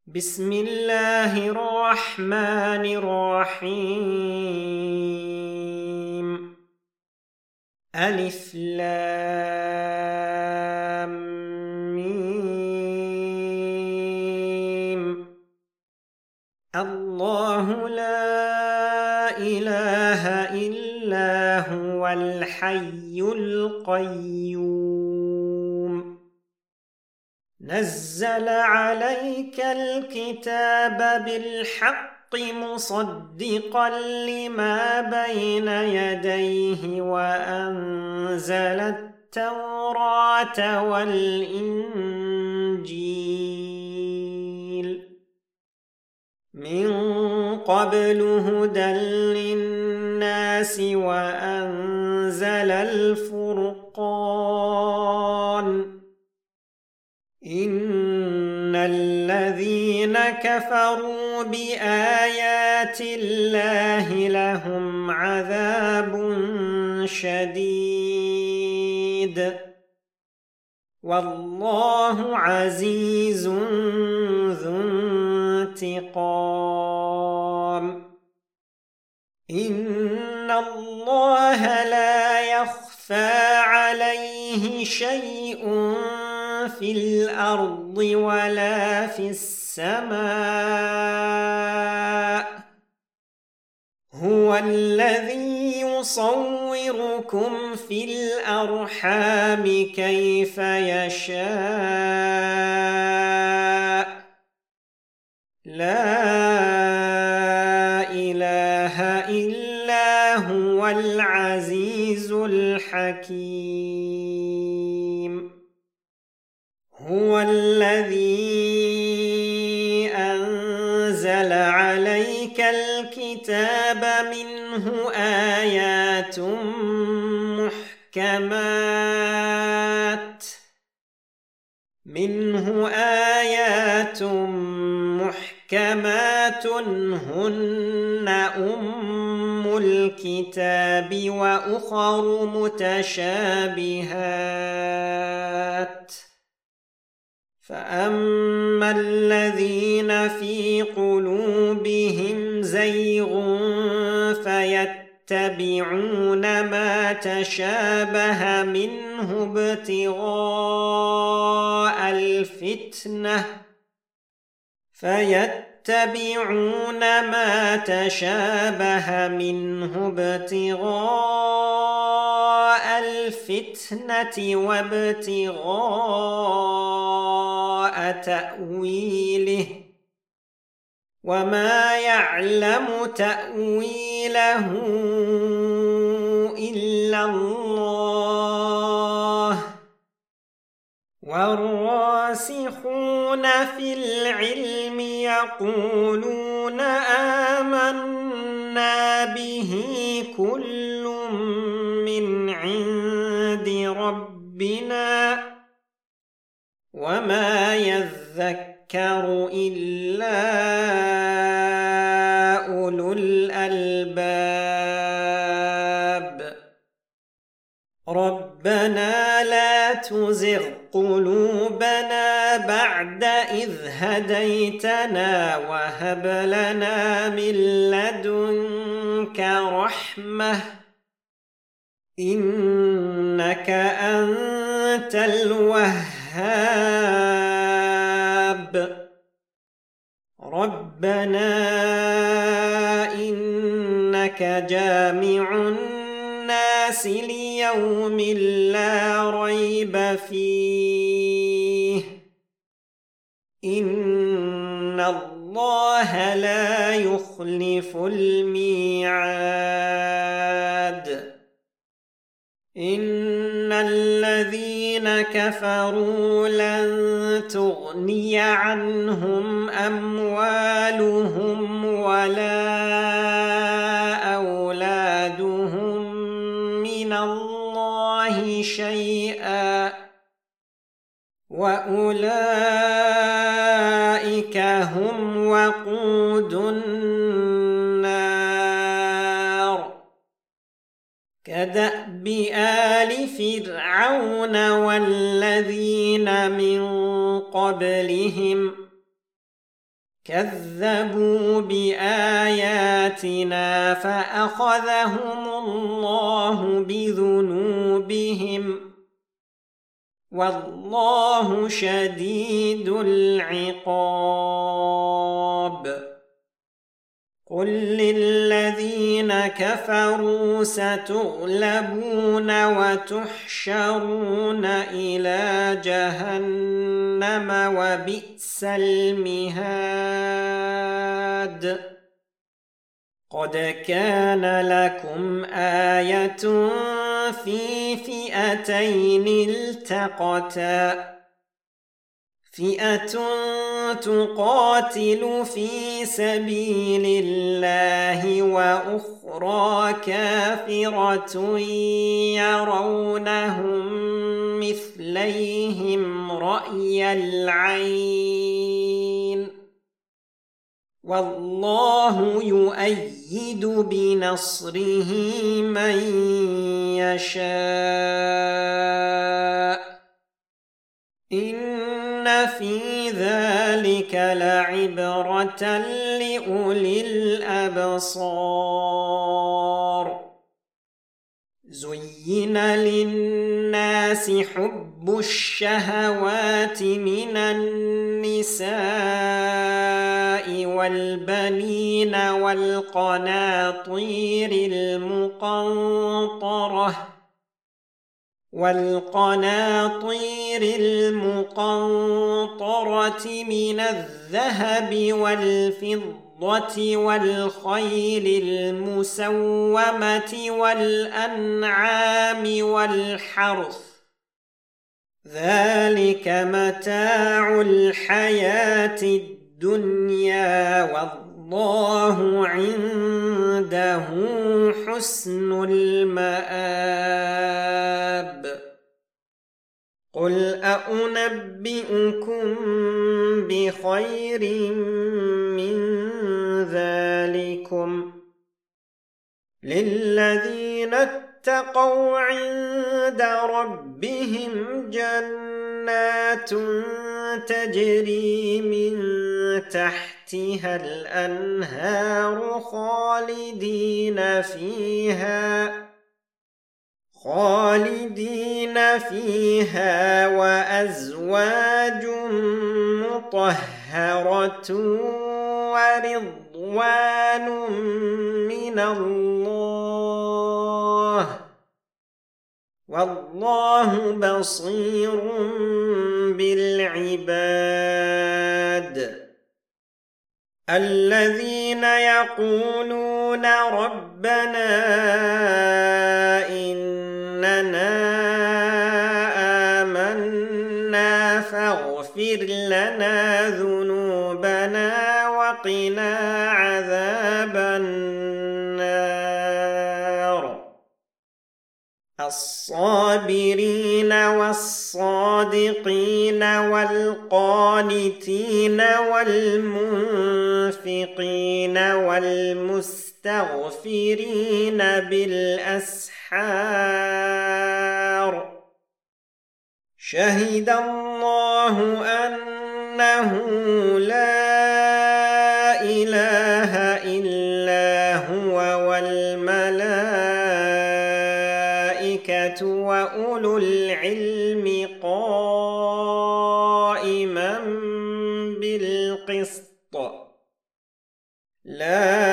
بسم الله الرحمن الرحيم. ألف لام ميم. الله لا إله إلا هو الحي القيوم. نزل عليك الكتاب بالحق مصدقا لما بين يديه وأنزل التوراة والإنجيل من قبل هدى للناس وأنزل الفرقان. إن الذين كفروا بآيات الله لهم عذاب شديد والله عزيز ذو انتقام. إن الله لا يخفى عليه شيء في الأرض ولا في السماء. هو الذي يصوركم في الأرحام كيف يشاء. لا إله إلا هو العزيز الحكيم. هو الذي أنزل عليك الكتاب منه آيات محكمات هن أم الكتاب وأخر متشابهات. فأما الذين في قلوبهم زيغ فيتبعون ما تشابه منه ابتغاء الفتنة وابتغاء تأويله وما يعلم تأويله إلا الله والراسخون في العلم يقولون آمنا به كل من عند ربنا وما يذكر إلا أولو الألباب. ربنا لا تزغ قلوبنا بعد إذ هديتنا وهب لنا من لدنك رحمة إنك أنت الوهاب. ربنا إنك جامع الناس ليوم لا ريب فيه إن الله لا يخلف الميعاد. إن الذين كفروا لن تغني عنهم أموالهم ولا أولادهم من الله شيئا وأولئك هم وقود النار. كدأب آل فرعون والذين من قبلهم كذبوا بآياتنا فأخذهم الله بذنوبهم والله شديد العقاب قل للذين كفروا ستغلبون وتحشرون إلى جهنم وبئس المهاد قد كان لكم آية في فئتين التقتا فئة تقاتل في سبيل الله وأخرى كافرة يرونهم مثليهم رأي العين والله يؤيد بنصره من يشاء إن في ذلك لعبرة لأولي الأبصار زين للناس حب الشهوات من النساء والبنين والقناطير المقنطرة من الذهب والفضة والخيل المسومة والأنعام والحرث ذلك متاع الحياة الدنيا والله عنده حسن المآب قل أنبئكم بخير من ذلكم للذين اتقوا عند ربهم جنات تجري من تحتها الأنهار خالدين فيها وأزواج مطهرة ورضوان من الله والله بصير بالعباد الذين يقولون ربنا إننا آمنا فاغفر لنا ذنوبنا وقنا عذاب النار الصابرين والصادقين والقانتين والمنفقين والمستغفرين بالأسحار شهد الله أنه لا إله إلا هو والملائكة وأولو العلم قائما بالقسط لا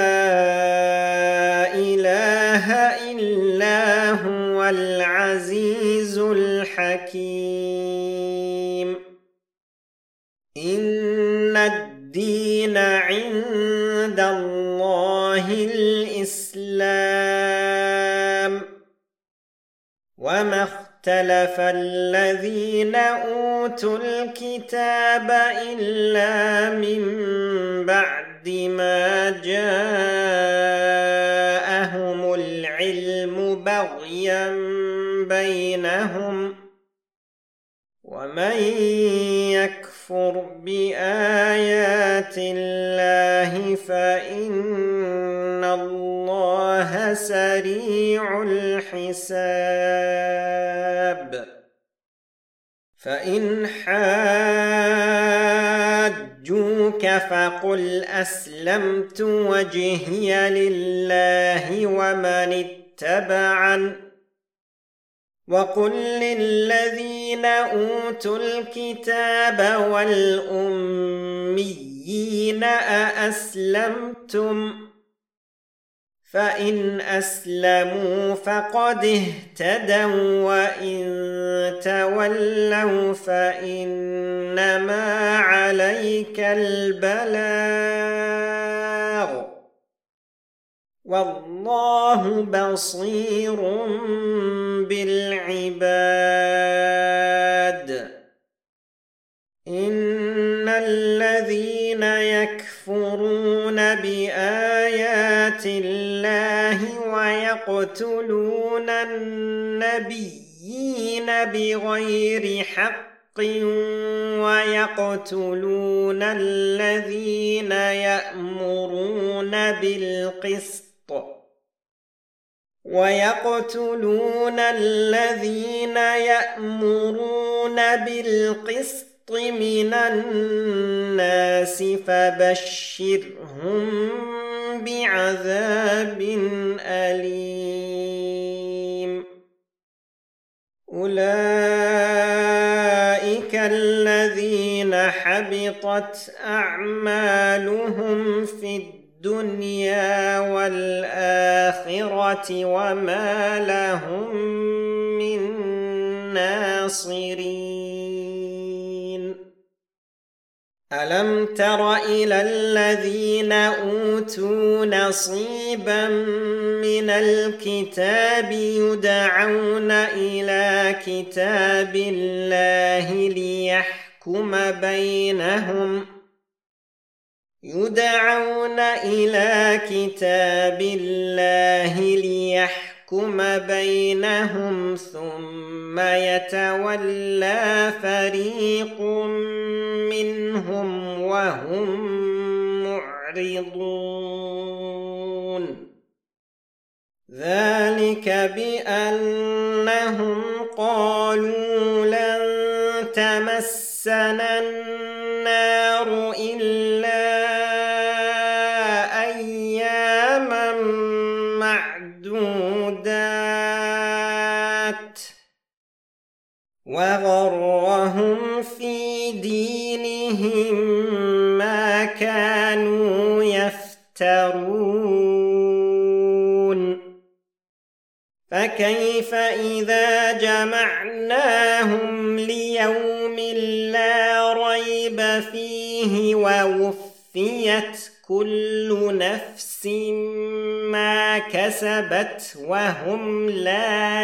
إله إلا هو العزيز الحكيم إن الدين عند الله الإسلام وما اختلف الذين أوتوا الكتاب إلا من بعد ما جاءهم العلم بغيا بينهم ومن يكفر بآيات الله فإن الله سريع الحساب فإن حاجوك جادلوك فقل أسلمت وجهي لله ومن اتبعن وقل للذين أوتوا الكتاب والأميين أأسلمتم فإن أسلموا فقد اهتدوا وإن تولوا فإنما عليك البلاغ والله بصير بالعباد إن الذين يكفرون بآيات الله ويقتلون النبيين بغير حق ويقتلون الذين يأمرون بالقسط من الناس فبشرهم بعذاب أليم أولئك الذين حبطت أعمالهم في الدنيا والآخرة وما لهم من ناصرين ألم تر إلى الذين أوتوا نصيبا من الكتاب يدعون إلى كتاب الله ليحكم بينهم ثم يتولى فريق منهم وهم معرضون ذلك بأنهم قالوا لن تمسنا النار إلا أياما معدودات وغرهم في دينهم ما كانوا يفترون فكيف إذا جمعناهم ليوم لا ريب فيه ووفيت كل نفس ما كسبت وهم لا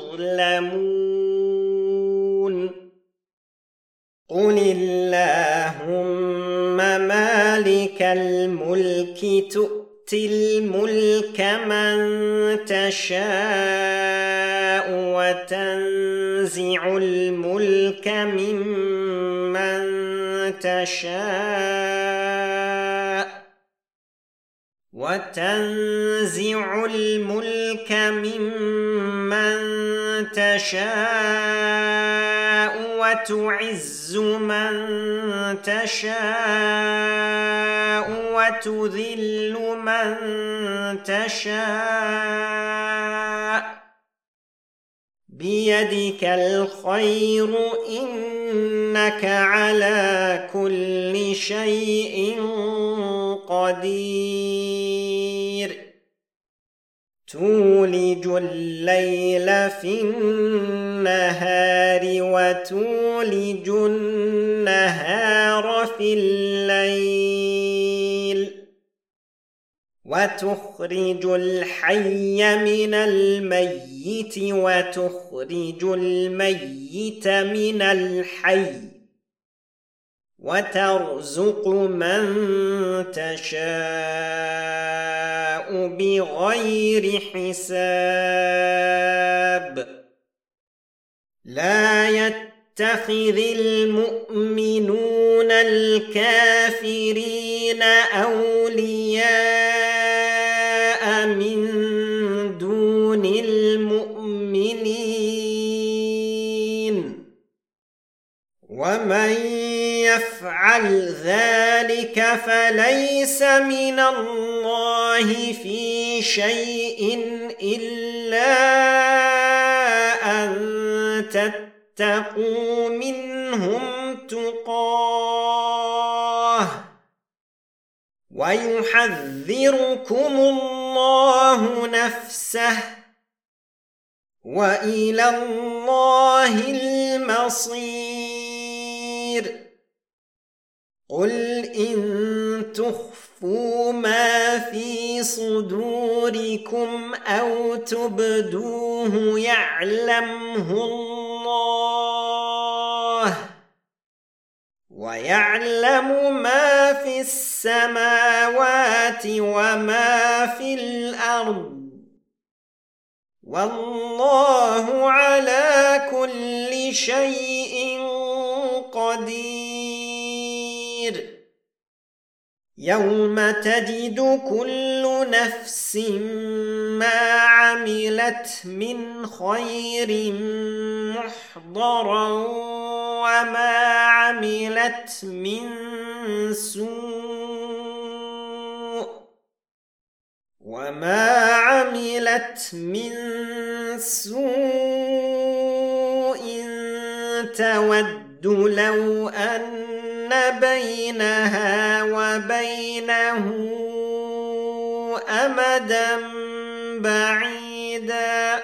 يظلمون قل اللهم مالك الملك تؤتي الملك من تشاء وتنزع الملك ممن تشاء وتعز من تشاء وتذل من تشاء بيدك الخير إنك على كل شيء قدير تولج الليل في النهار وتولج النهار في الليل وتخرج الحي من الميت وتخرج الميت من الحي وترزق من تشاء بغير حساب لا يتخذ المؤمنون الكافرين أولياء من دون المؤمنين ومن يفعل يفعل ذلك فليس من الله في شيء إلا أن تتقوا منهم تقاه ويحذركم الله نفسه وإلى الله المصير قل إن تخفوا ما في صدوركم أو تبدوه يعلمه الله ويعلم ما في السماوات وما في الأرض والله على كل شيء قدير يوم تجد كل نفس ما عملت من خير محضرا وما عملت من سوء تود لو أن بينها وبينه أمدا بعيدا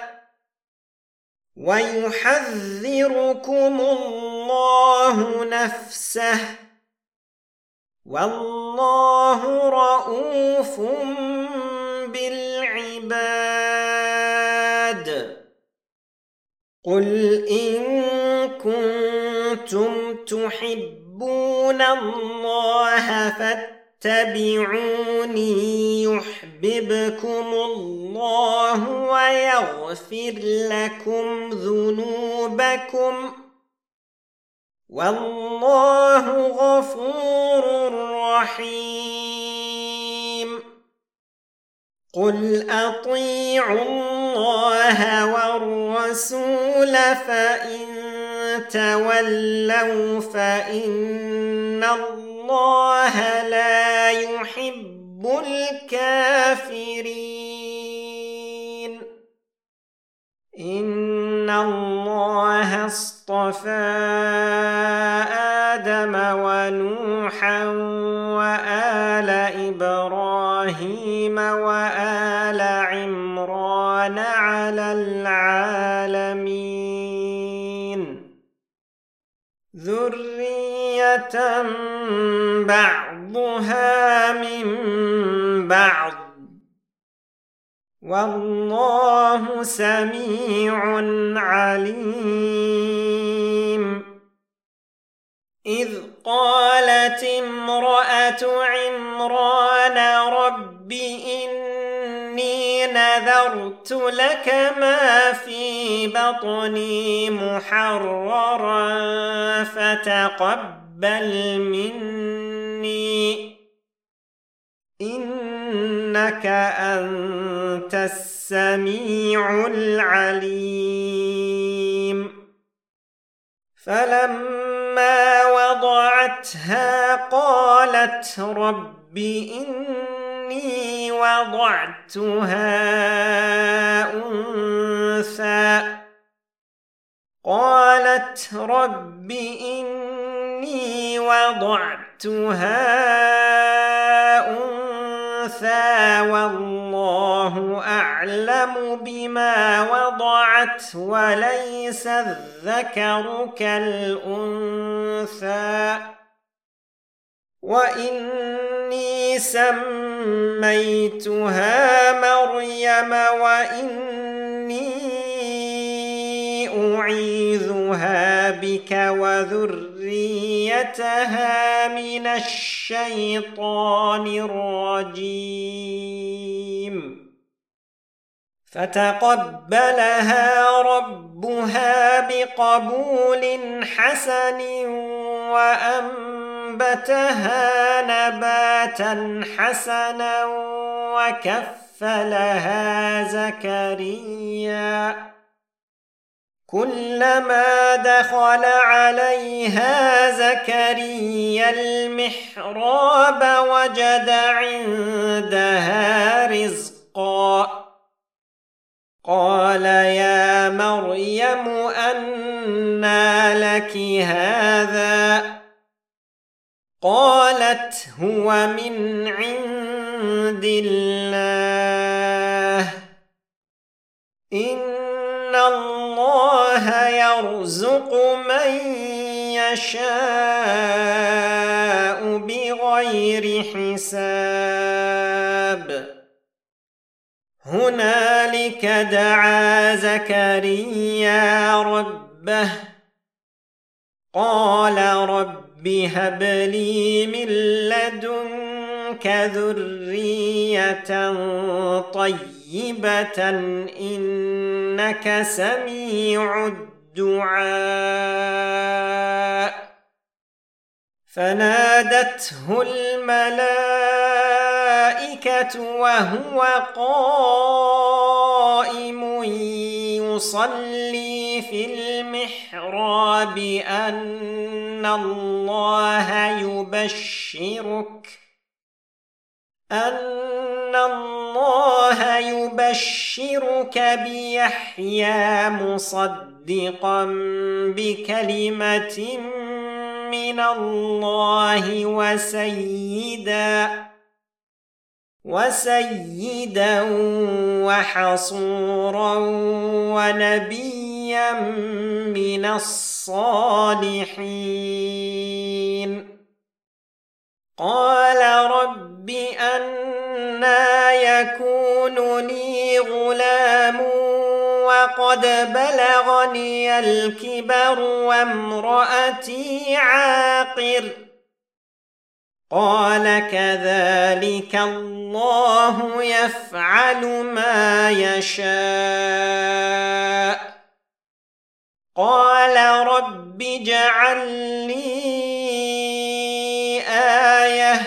ويحذركم الله نفسه والله رؤوف بالعباد قل إن كنتم تحبون الله فاتبعوني يحببكم الله ويغفر لكم ذنوبكم والله غفور رحيم قل أطيعوا الله والرسول فإن تولوا فإن الله لا يحب الكافرين إن الله اصطفى آدم ونوحا وآل إبراهيم وآل عمران على العالمين ذرية بعضها من بعض والله سميع عليم إذ قالت امرأة عمران رب إني نذرت لك ما في بطني محررا فتقبل مني إنك أنت السميع العليم فلما وضعتها قالت رب إني وضعتها أنثى والله أعلم بما وضعت وليس الذكر كالأنثى وإني سميتها مريم وإني أعيذها بك وذريتها من الشيطان الرجيم فتقبلها ربها بقبول حسن وأنبتها نباتا حسنا وكفلها زكريا كلما دخل عليها زكريا المحراب وجد عندها رزقا قال يا مريم أنى لك هذا قالت هو من عند الله إن الله يرزق من يشاء بغير حساب هنالك دعا زكريا ربه قال رب هب لي من لدنك ذرية طيبة إنك سميع الدعاء فنادته الملائكة وهو قائم يصلي في المحراب أن الله يبشرك بيحيى مصدقا بكلمة من الله وسيدا وحصورا ونبيا من الصالحين قال رب أنى يكون لي غلام وقد بلغني الكبر وامرأتي عاقر قال كذلك الله يفعل ما يشاء قال رب اجعل لي آية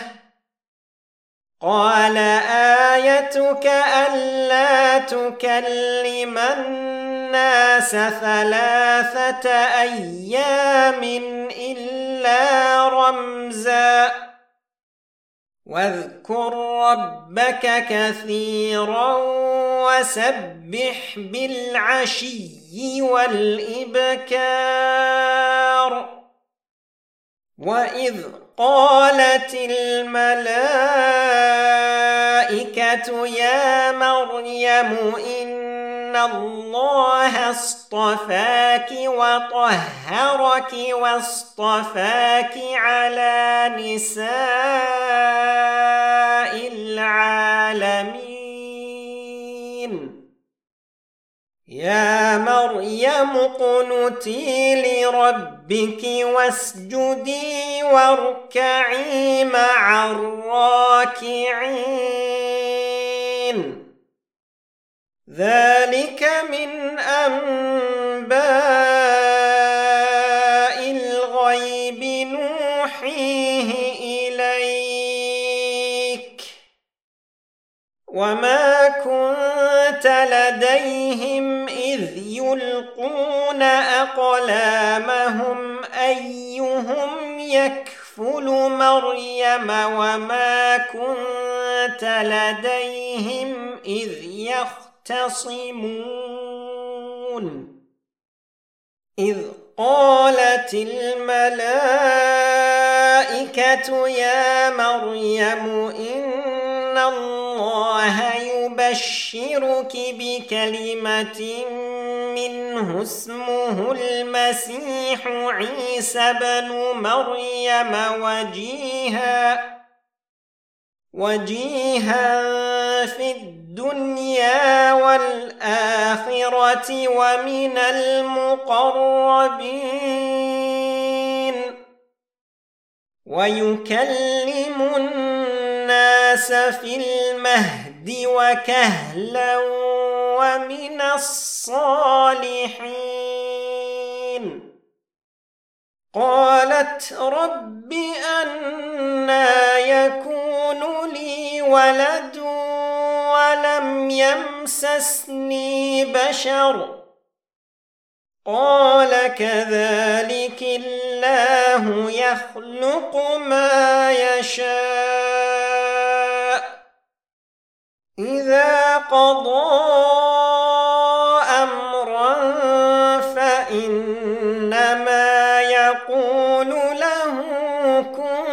قال آيتك ألا تكلم الناس 3 أيام إلا رمزا واذكر ربك كثيرا وسبح بالعشي والإبكار وإذ قالت الملائكة يا مريم إن الله اصطفاك وطهرك واصطفاك على نساء العالمين يا مريم اقنتي لربك واسجدي واركعي مع الراكعين ذلك من أنباء الغيب نوحيه إليك وما كنت لديهم إذ يلقون أقلامهم أيهم يكفل مريم وما كنت لديهم إذ يختصمون إذ قالت الملائكة يا مريم إن الله يبشرك بكلمة منه اسمه المسيح عيسى بن مريم وجيها في الدنيا والآخرة ومن المقربين ويكلم الناس في المهد وكهلا ومن الصالحين قالت رب أنى يكون لي ولد ولم يمسسني بشر قال كذلك الله يخلق ما يشاء إذا قضى أمرا فإنما يقول له كن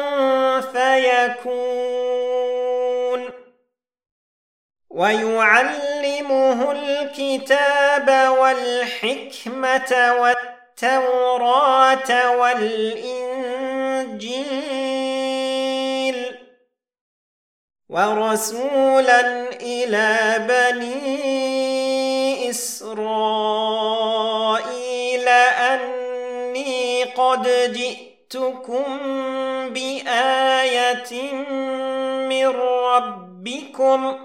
فيكون ويعلمه الكتاب والحكمة والتوراة والإنجيل ورسولا إلى بني إسرائيل أني قد جئتكم بآية من ربكم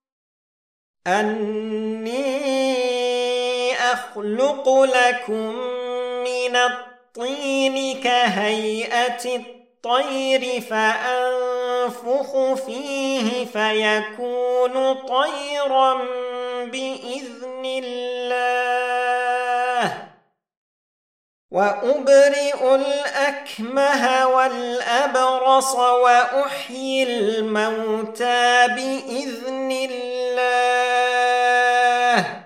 أني أخلق لكم من الطين كهيئة الطير فأنفخ فيه فيكون طيرا بإذن الله وأبرئ الأكمه والأبرص وأحيي الموتى بإذن الله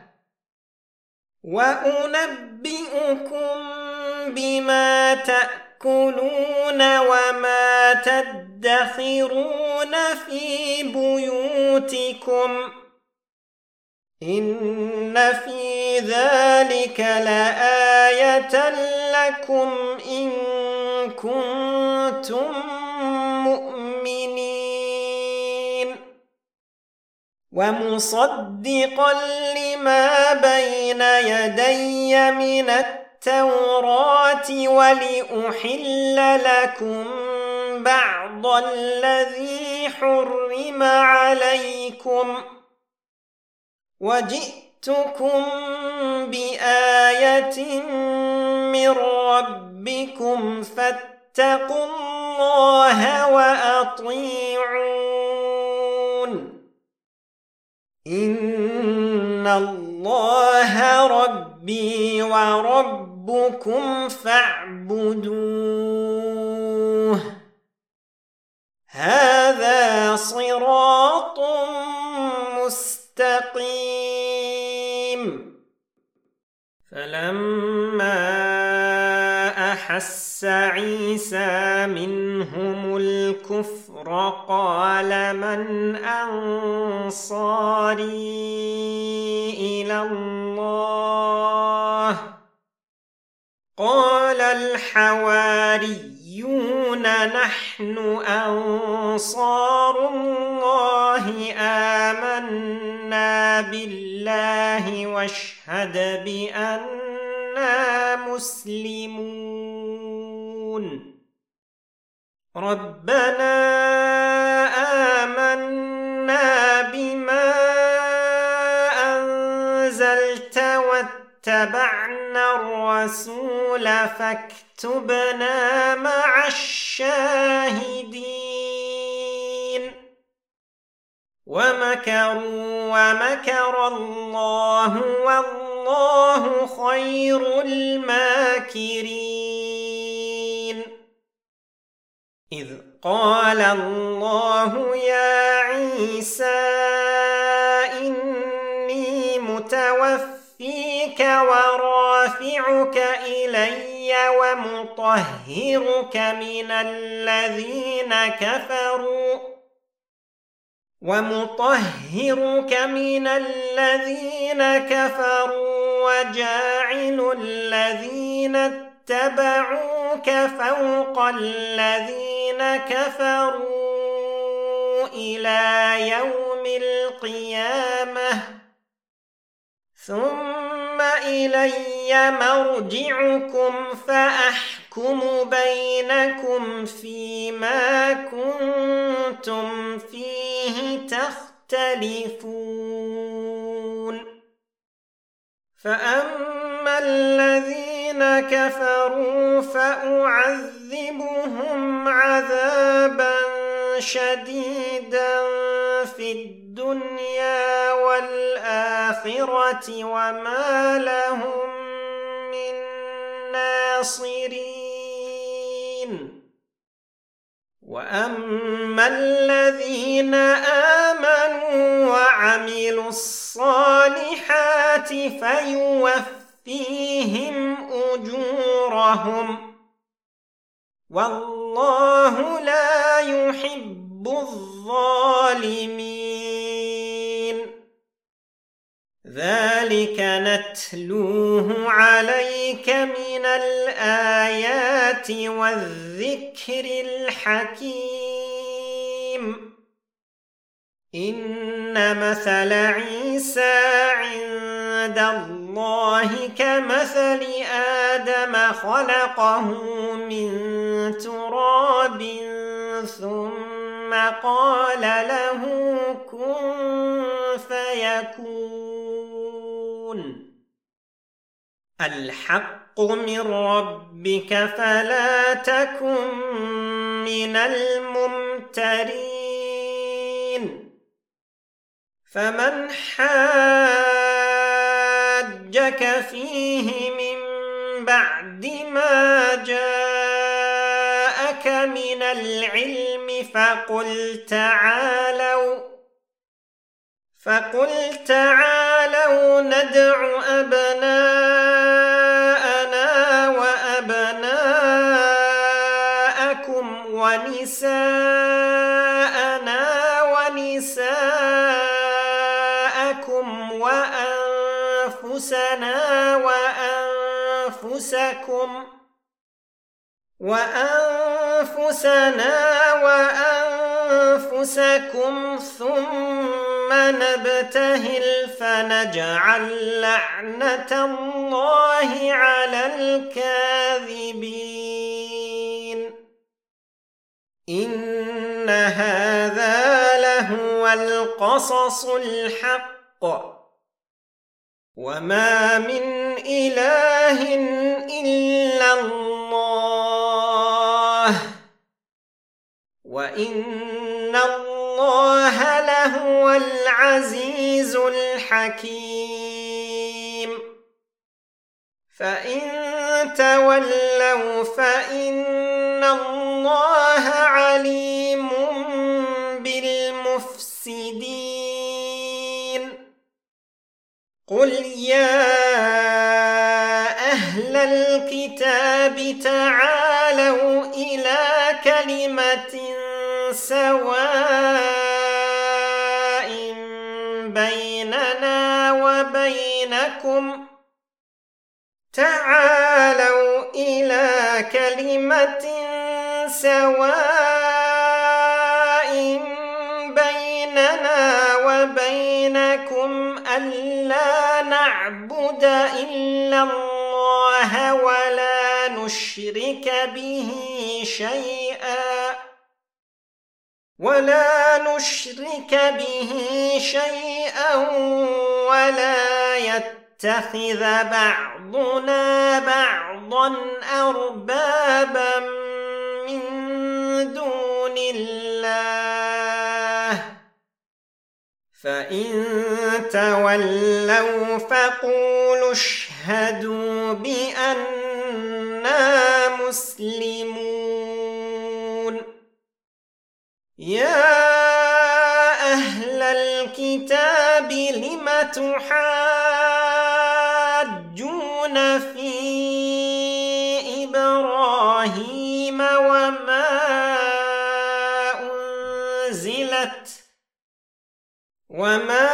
وأنبئكم بما تأكلون وما تدخرون في بيوتكم إن في ذلك لآية لكم إن كنتم مؤمنين ومصدقا لما بين يدي من التوراة ولأحل لكم بعض الذي حرم عليكم وجئتكم بآية من ربكم فاتقوا الله وأطيعون إن الله ربي وربكم فاعبدوه هذا صراط مستقيم فلما أحس عيسى منهم الكفر قال من أنصاري إلى الله قال الحواريون نحن أنصار الله آمنا بالله واشهد بأننا مسلمون ربنا آمنا بما أنزلت واتبعنا الرسول فاكتبنا مع الشاهدين ومكروا ومكر الله والله خير الماكرين إذ قال الله يا عيسى إني متوفيك ورافعك إلي ومطهرك من الذين كفروا وجاعل الذين اتبعوك فوق الذين كفروا إلى يوم القيامة ثم إلي مرجعكم فأحكم بينكم فيما كنتم فيه تختلفون فأما الذين كفروا فأعذبهم عذابا شديدا في الدنيا والآخرة وما لهم الناصرين. وأما الذين آمنوا وعملوا الصالحات فيوفيهم أجورهم، والله لا يحب الظالمين. ذلك نتلوه عليك من الآيات والذكر الحكيم. إن مثل عيسى عند الله كمثل آدم، خلقه من تراب ثم قال له كن فيكون. الحق من ربك فلا تكن من الممترين. فمن حاجك فيه من بعد ما جاءك من العلم فقل تعالوا ندع أبناءنا وأبناءكم ونساءنا ونساءكم وأنفسنا وأنفسكم ثم نبتهل فنجعل لعنة الله على الكاذبين. إن هذا لهو القصص الحق، وما من إله إلا الله، وإن الله لهو العزيز الحكيم. فإن تولوا فإن الله عليم بالمفسدين. قل يا أهل الكتاب تعالوا إلى كلمة سواء بيننا وبينكم ألا نعبد إلا الله ولا نشرك به شيئا ولا يتخذ بعضنا بعضا أربابا من دون الله. فإن تولوا فقولوا اشهدوا بأننا مسلمون. يا أهل الكتاب لم تحاجون في إبراهيم وما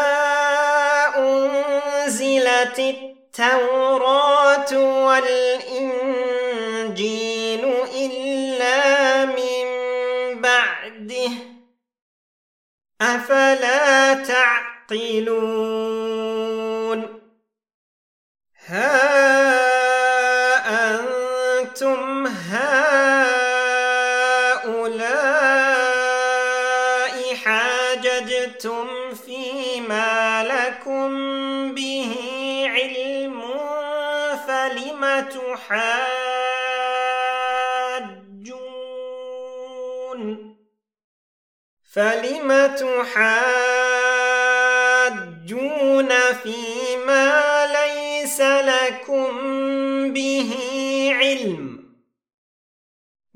أنزلت التوراة والإنجيل إلا من بعده أفلا تعقلون. ها أنتم هؤلاء حاججتم فيما لكم به علم فلم تحاجون فيما ليس لكم به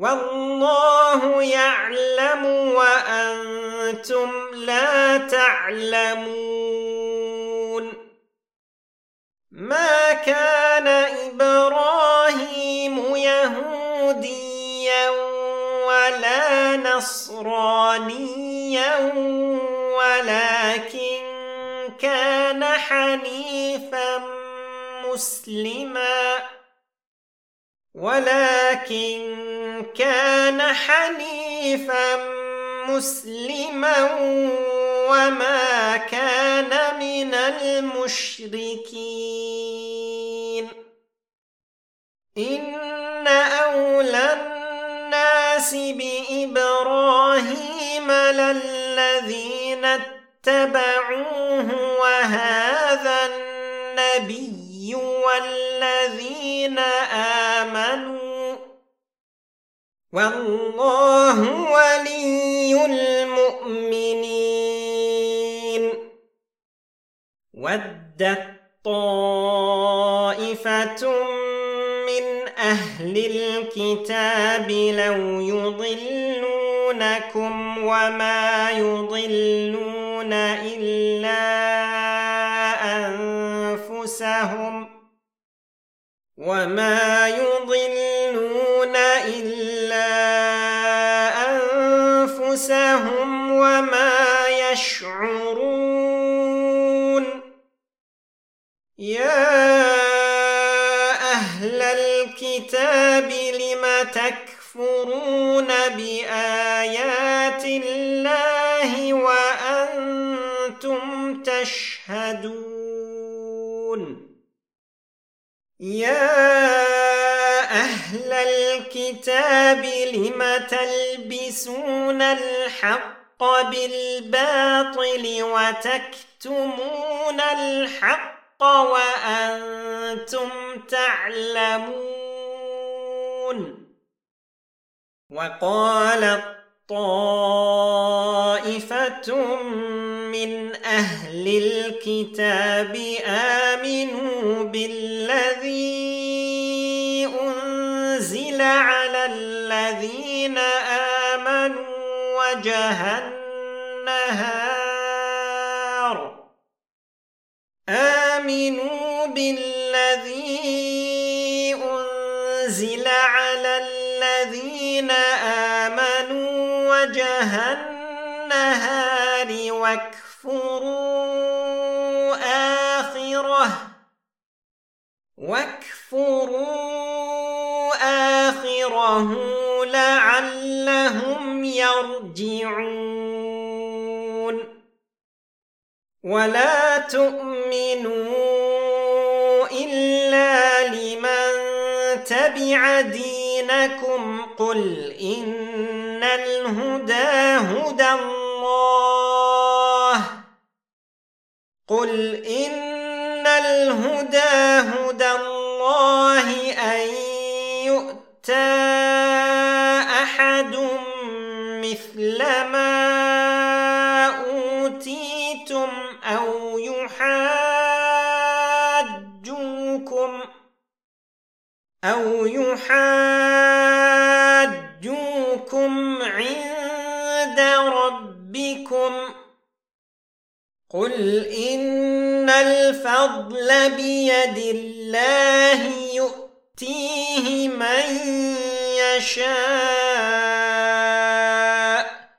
والله يعلم وأنتم لا تعلمون ما كان إبراهيم يهوديا ولا نصرانيا ولكن كان حنيفا مسلما وما كان من المشركين إن أولى الناس بإبراهيم للذين اتبعوه وهذا النبي والذين آمنوا والله ولي المؤمنين ودت طائفة من أهل الكتاب لو يضلونكم وما يضلون إلا أنفسهم وما يشعرون يا أهل الكتاب لم تكفرون بآيات الله وأنتم تشهدون يا أهل الكتاب لم تلبسون الحق بالباطل وتكتمون الحق وأنتم تعلمون وقالت طائفة من أهل الكتاب آمنوا بالذي أنزل على الذين آمنوا وجه النهار آمنوا بالذي أنزل على الذين آمنوا وجه النهار واكفروا آخره لعلهم يرجعون ولا تؤمنوا إلا لمن تبع دينكم قل إن الهدى هدى الله أن يؤتى أحد مثل ما أوتيتم أو يحاجوكم عند ربكم قل إن الفضل بيد الله يؤتيه من يشاء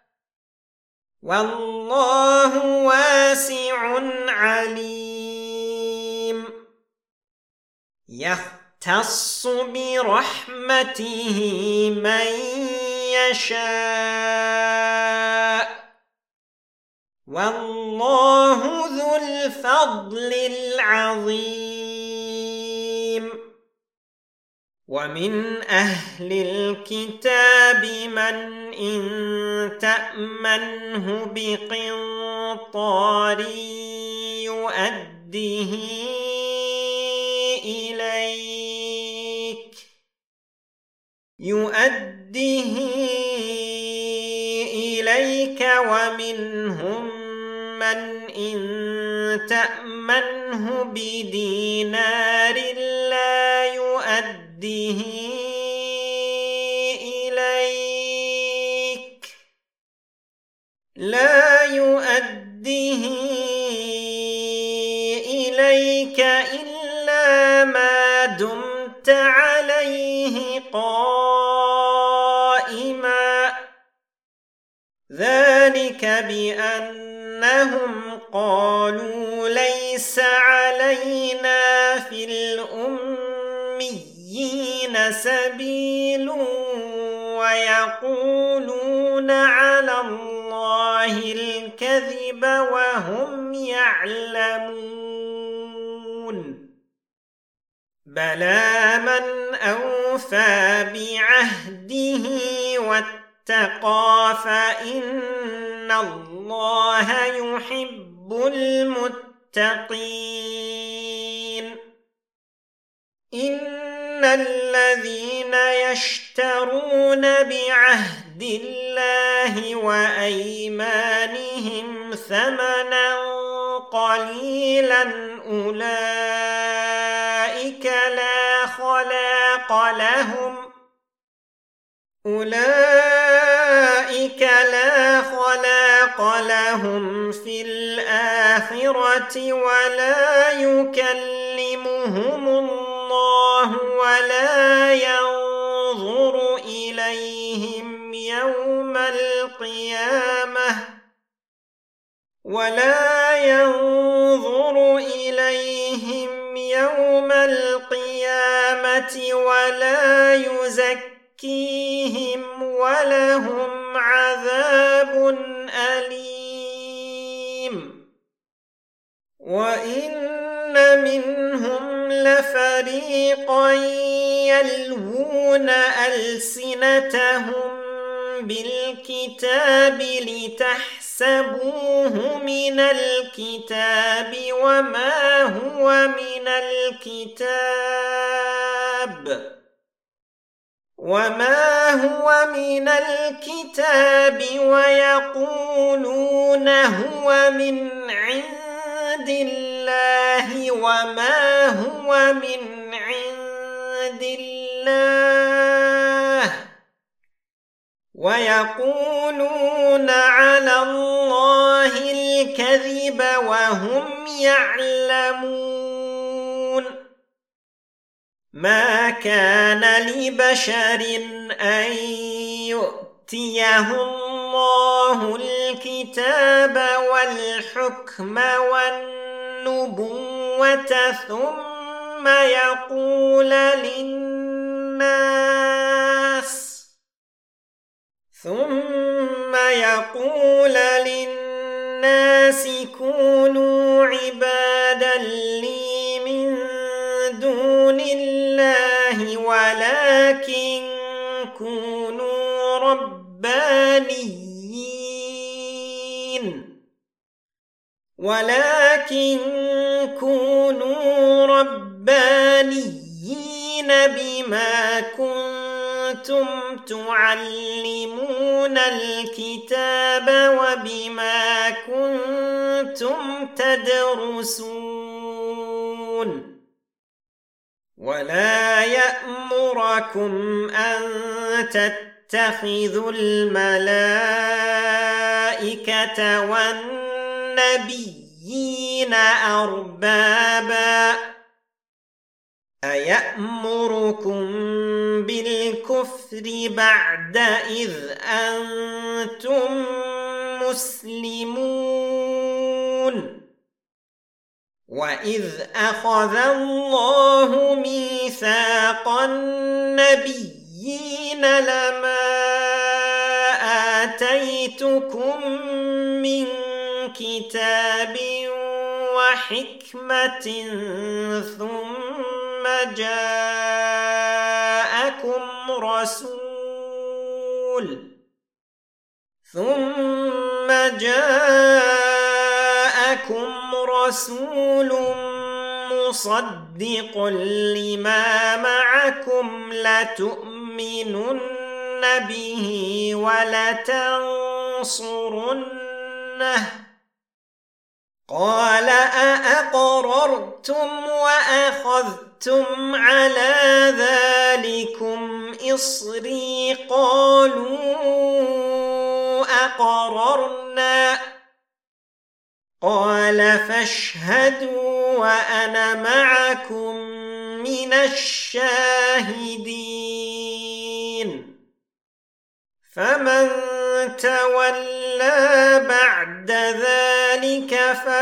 والله واسع عليم يختص برحمته من يشاء والله ذو الفضل العظيم ومن أهل الكتاب من إن تأمنه بقنطار يؤديه إليك ومنهم من إن تأمنه بدينار لا يؤديه لا يؤديه إليك إلا ما دمت عليه قائما ذلك بأنهم قالوا ليس علينا في الأميين سبيل ويقولون على الله الكذب وهم يعلمون بلى من أوفى بعهده واتقى فإن الله يحب المتقين إن الذين يشترون بعهد الله وأيمانهم ثمنا قليلا أولئك لا خلاق لهم في الآخرة ولا يكلمهم الله ولا ينظر إليهم يوم القيامة ولا يزكيهم ولهم عذاب أليم وإن منهم لفريقا يلوون ألسنتهم بالكتاب لتحسبوه من الكتاب وما هو من الكتاب ويقولون هو من عند الله وما هو من عند الله ويقولون على الله الكذب وهم يعلمون ما كان لبشر أن يؤتيه الله الكتاب والحكم والنبوة ثم يقول للناس كونوا عبادا لي من دون الله ولكن كونوا ربانيين بما كنتم تعلمون الكتاب وبما كنتم تدرسون ولا يأمركم أن تتخذوا الملائكة والنبيين أربابا أيأمركم بالكفر بعد إذ أنتم مسلمون وإذ أخذ الله ميثاق النبيين لما آتيتكم من كتاب وحكمة ثم جاءكم رسول مصدق لما معكم لتؤمنن به ولتنصرنه قال أأقررتم وأخذتم على ذلكم إصري قالوا أقررنا قال فاشهدوا وأنا معكم من الشاهدين فمن تولى بعد ذلك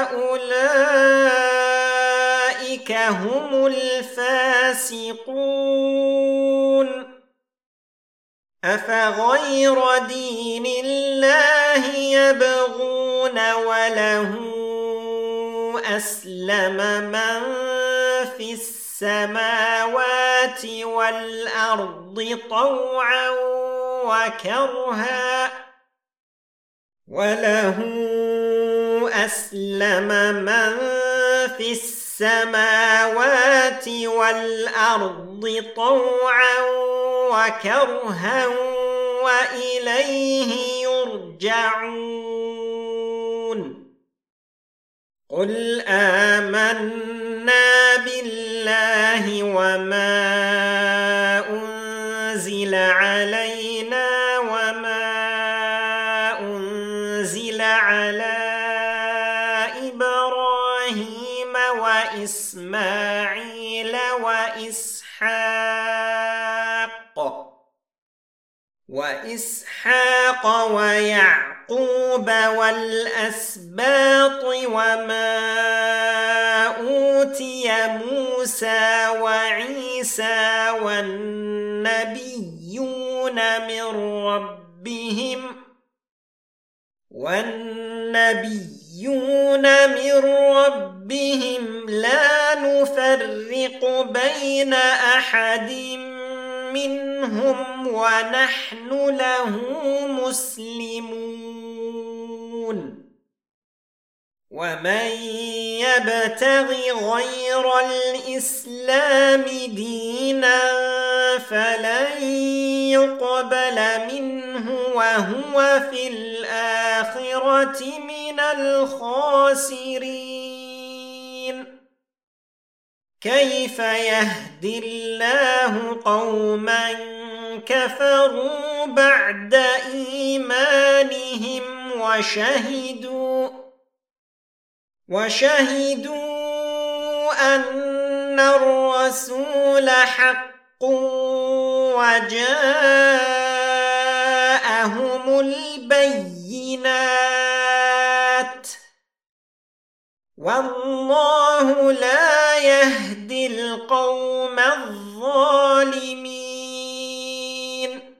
فأولئك هم الفاسقون أفغير دين الله يبغون وله أسلم من في السماوات والأرض طوعا وكرها وإليه يرجعون قل آمنا بالله وما أنزل علينا وما أنزل على إبراهيم وإسماعيل وإسحاق ويعقوب والأسباط وما أوتي موسى وعيسى والنبيون من ربهم لا نفرق بين أحد منهم ونحن له مسلمون ومن يبتغ غير الإسلام دينا فلن يقبل منه وهو في الآخرة من الخاسرين كيف يهدي الله قوما كفروا بعد إيمانهم وشهدوا أن الرسول حق وجاءهم البينات والله لا يهدي القوم الظالمين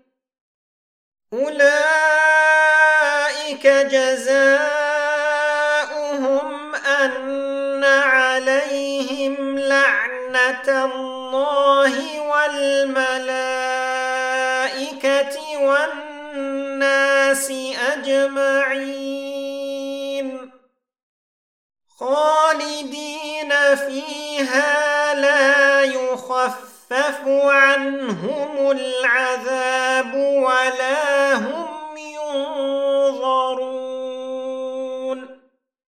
أولئك جزاؤهم أن عليهم لعنة الله والملائكة والناس أجمعين خالدين فيها لا يخفف عنهم العذاب ولا هم ينظرون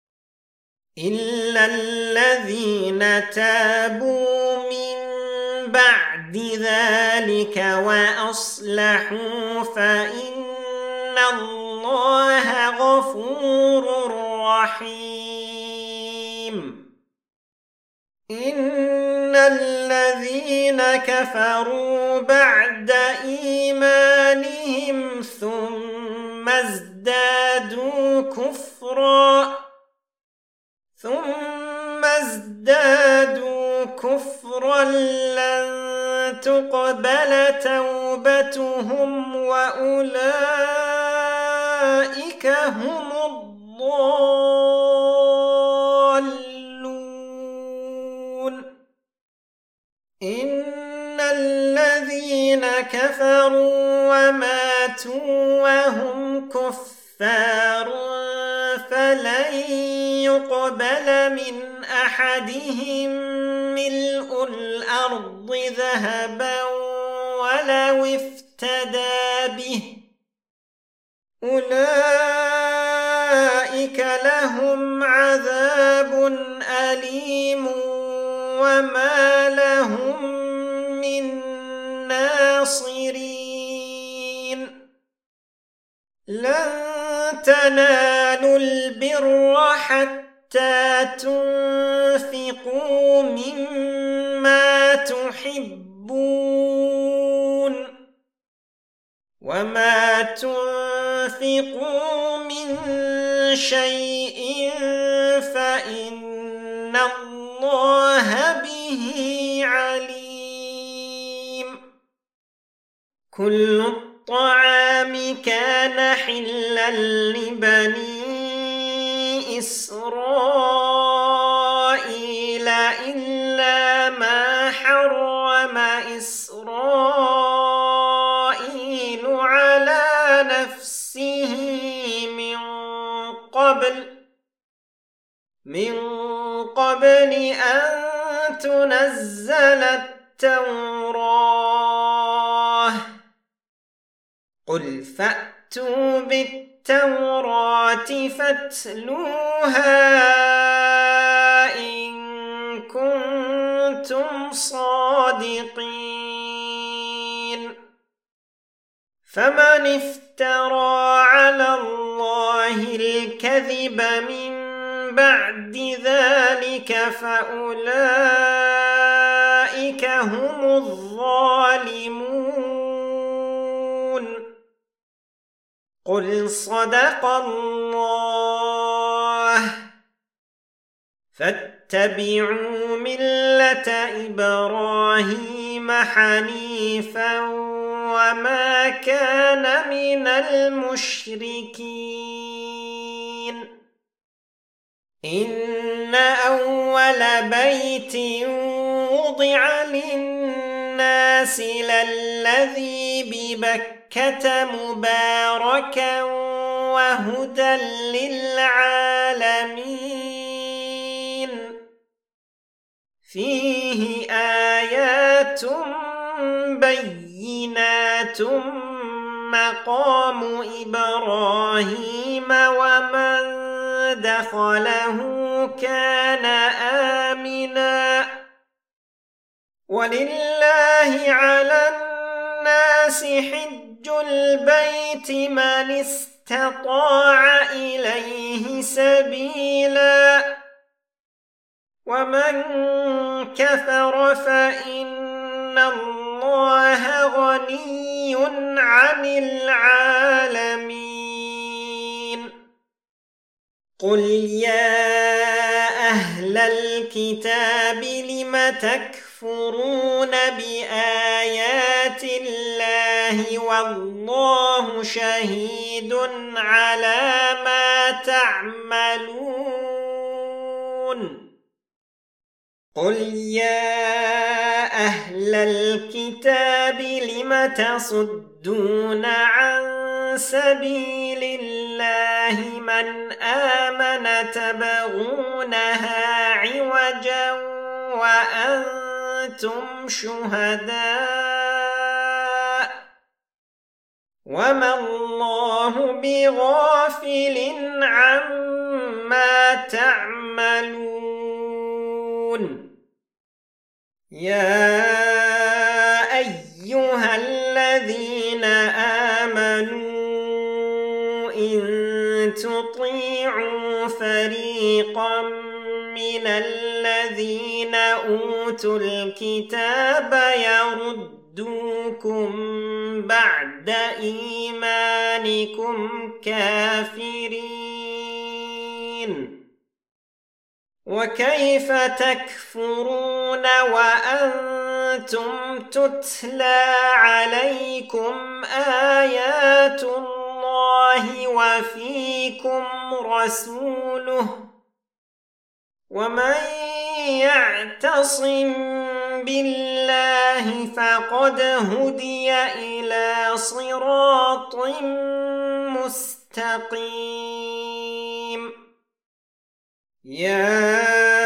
إلا الذين تابوا من بعد ذلك وأصلحوا فإن الله غفور رحيم إن الذين كفروا بعد إيمانهم ثم ازدادوا كفرا لن تقبل توبتهم وأولئك هم الضالون إن الذين كفروا وماتوا وهم كفار فلن يقبل من أحدهم ملء الأرض ذهبا ولو افتدى به أولئك لهم عذاب أليم وما لهم من ناصرين لن تنالوا البر حتى تنفقوا مما تحبون وما تنفقوا من شيء فإن الله به عليم. كل الطعام كان حلا لبني إسرائيل إلا ما حرم إسرائيل على نفسه من قبل أن تنزل التوراة. قل فأتوا بالتوراة فاتلوها إن كنتم صادقين. فمن افترى على الله الكذب من بعد ذلك فأولئك هم الظالمون. قل صدق الله. فاتبعوا ملة إبراهيم حنيفا وما كان من المشركين. إن أول بيت وضع للناس للذي ببكة مباركا وهدى للعالمين. فيه آيات بينات مقام إبراهيم ومن دخله كان آمنا. ولله على الناس حج البيت من استطاع إليه سبيلا ومن كفر فإن الله غني عن العالمين. قل يا أهل الكتاب لم تكفرون بآيات الله والله شهيد على ما تعملون. قل يا أهل الكتاب لم تصدون عن سبيل الله من آمن تبغونها عوجا وأنتم شهداء وما الله بغافل عما تعملون. يا أيها الذين آمنوا إن تطيعوا فريقا من الذين أوتوا الكتاب يردوكم بعد إيمانكم كافرين. وكيف تكفرون وأنتم تتلى عليكم آيات الله وفيكم رسوله ومن يعتصم بالله فقد هدي إلى صراط مستقيم. يا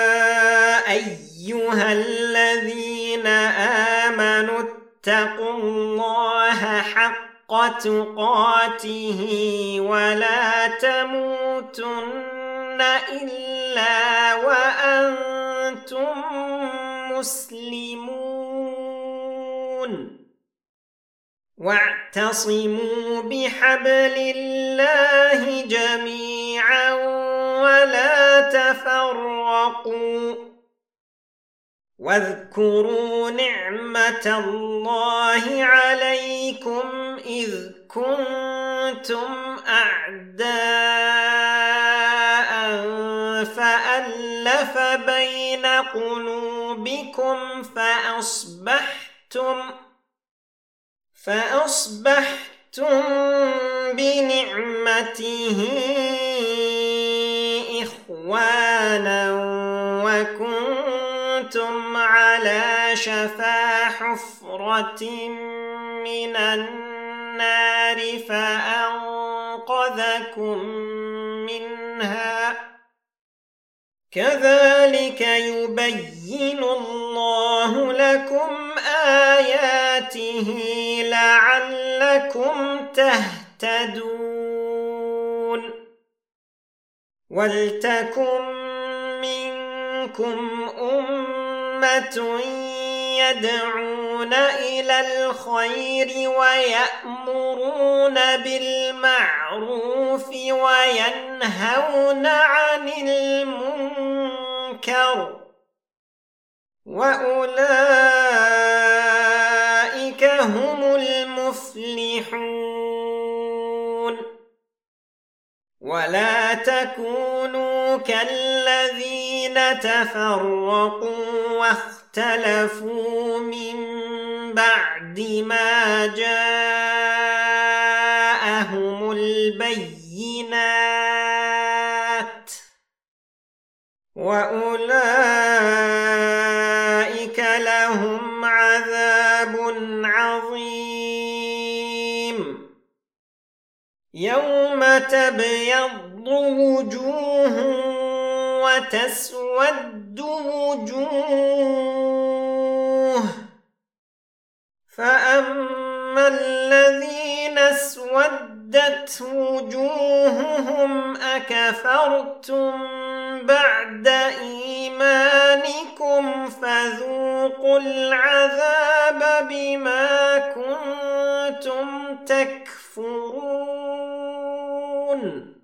أيها الذين آمنوا اتقوا الله حق تقاته ولا تموتن إلا وأنتم مسلمون. واعتصموا بحبل الله جميعا ولا تفرقوا واذكروا نعمة الله عليكم إذ كنتم أعداء فألف بين قلوبكم فأصبحتم بنعمته إخوانا وكنتم على شفا حفرة من النار فأنقذكم منها كذلك يبين الله لكم آياته لعلكم تهتدون ولتكن منكم أمة يدعون إلى الخير ويأمرون بالمعروف وينهون عن المنكر وأولئك هم المفلحون ولا تكونوا كالذين تفرقوا واختلفوا من بعد ما جاءهم البينات وأولئك لهم عذاب عظيم يوم تبيض وجوه وتسود وجوه فأما الذين اسودت وجوههم أكفرتم بعد إيمانكم فذوقوا العذاب بما كنتم تكفرون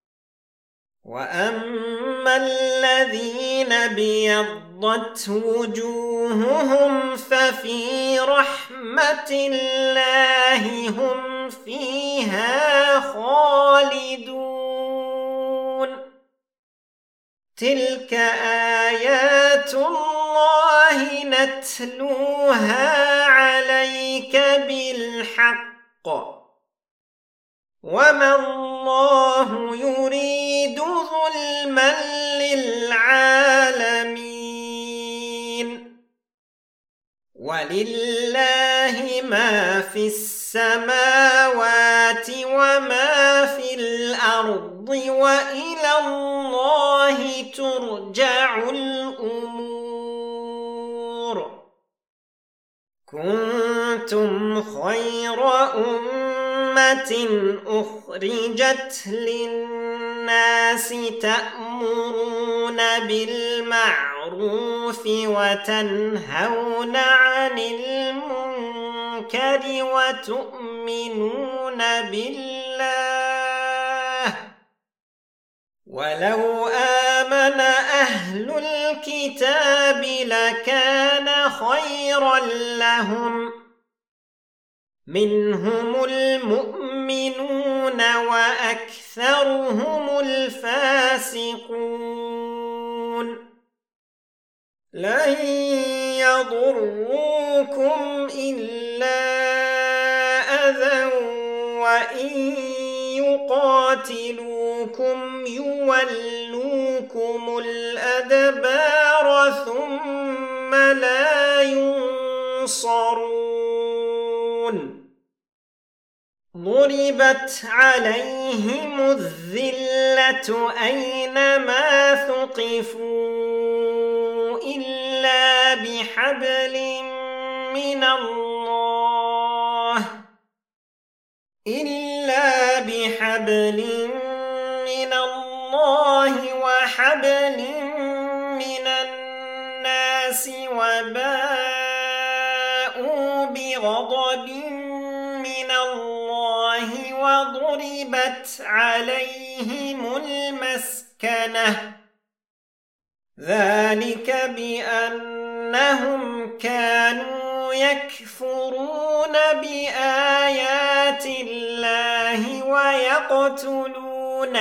وأما الذين بيضت وجوههم ففي رحمة الله هم فيها خالدون تلك آيات الله نتلوها عليك بالحق وما الله يريد ظلما للعالمين ولله ما في السماوات وما في الأرض وإلى الله ترجع الأمور كنتم خير أمة أخرجت للناس تأمرون بالمعروف وتنهون عن المنكر وتؤمنون بالله ولو آمن أهل الكتاب لكان خيرا لهم منهم المؤمنون وأكثرهم الفاسقون لن يضروكم إلا أذى وإن يقاتلوكم يولوكم الأدبار ثم لا ينصرون ضربت عليهم الذلة أينما ثقفوا إلا بحبل من الله وحبل من الناس وباءوا بغضب من وضربت عليهم المسكنة ذلك بأنهم كانوا يكفرون بآيات الله ويقتلون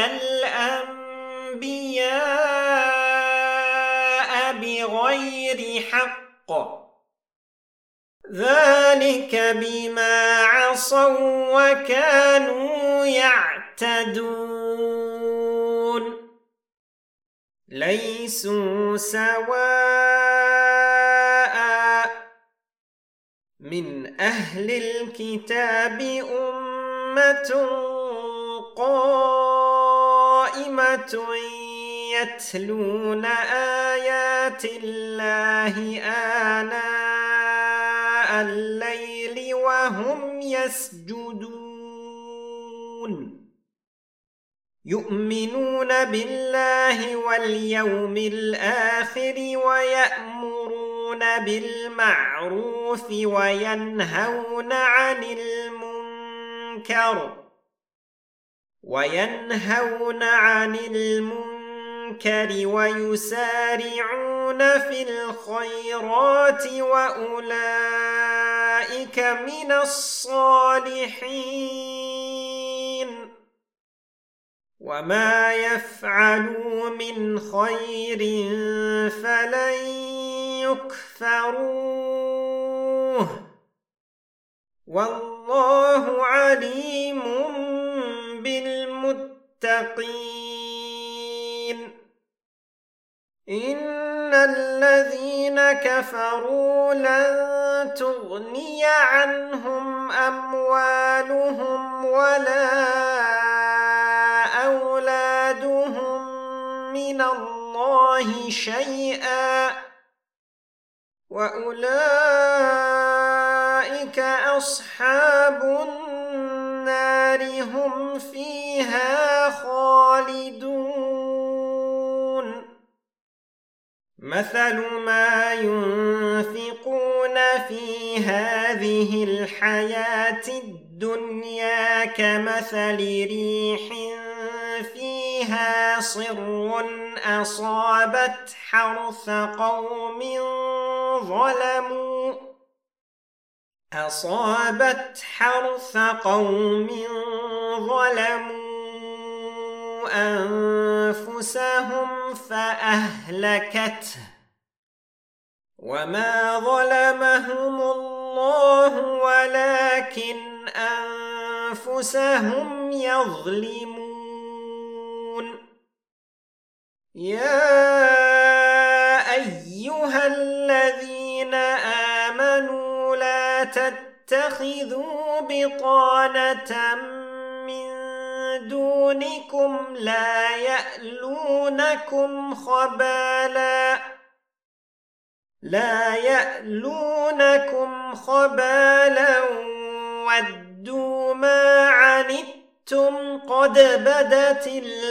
الأنبياء بغير حق ذلك بما عصوا وكانوا يعتدون ليسوا سواء من أهل الكتاب أمة قائمة يتلون آيات الله آناء الليل وهم يسجدون يؤمنون بالله واليوم الآخر ويأمرون بالمعروف وينهون عن المنكر ويسارعون في الخيرات وأولئك من الصالحين وما يفعلوا من خير فلن يكفروه والله عليم بالمتقين إن الذين كفروا لن تغني عنهم أموالهم ولا أولادهم من الله شيئا وأولئك أصحاب النار هم فيها خالدون مثل ما ينفقون في هذه الحياة الدنيا كمثل ريح فيها صر أصابت حرث قوم ظلموا أنفسهم فأهلكته وما ظلمهم الله ولكن أنفسهم يظلمون يا أيها الذين آمنوا لا تتخذوا بطانة من دونكم لا يألونكم خبالا ودوا ما عنتم قد بدت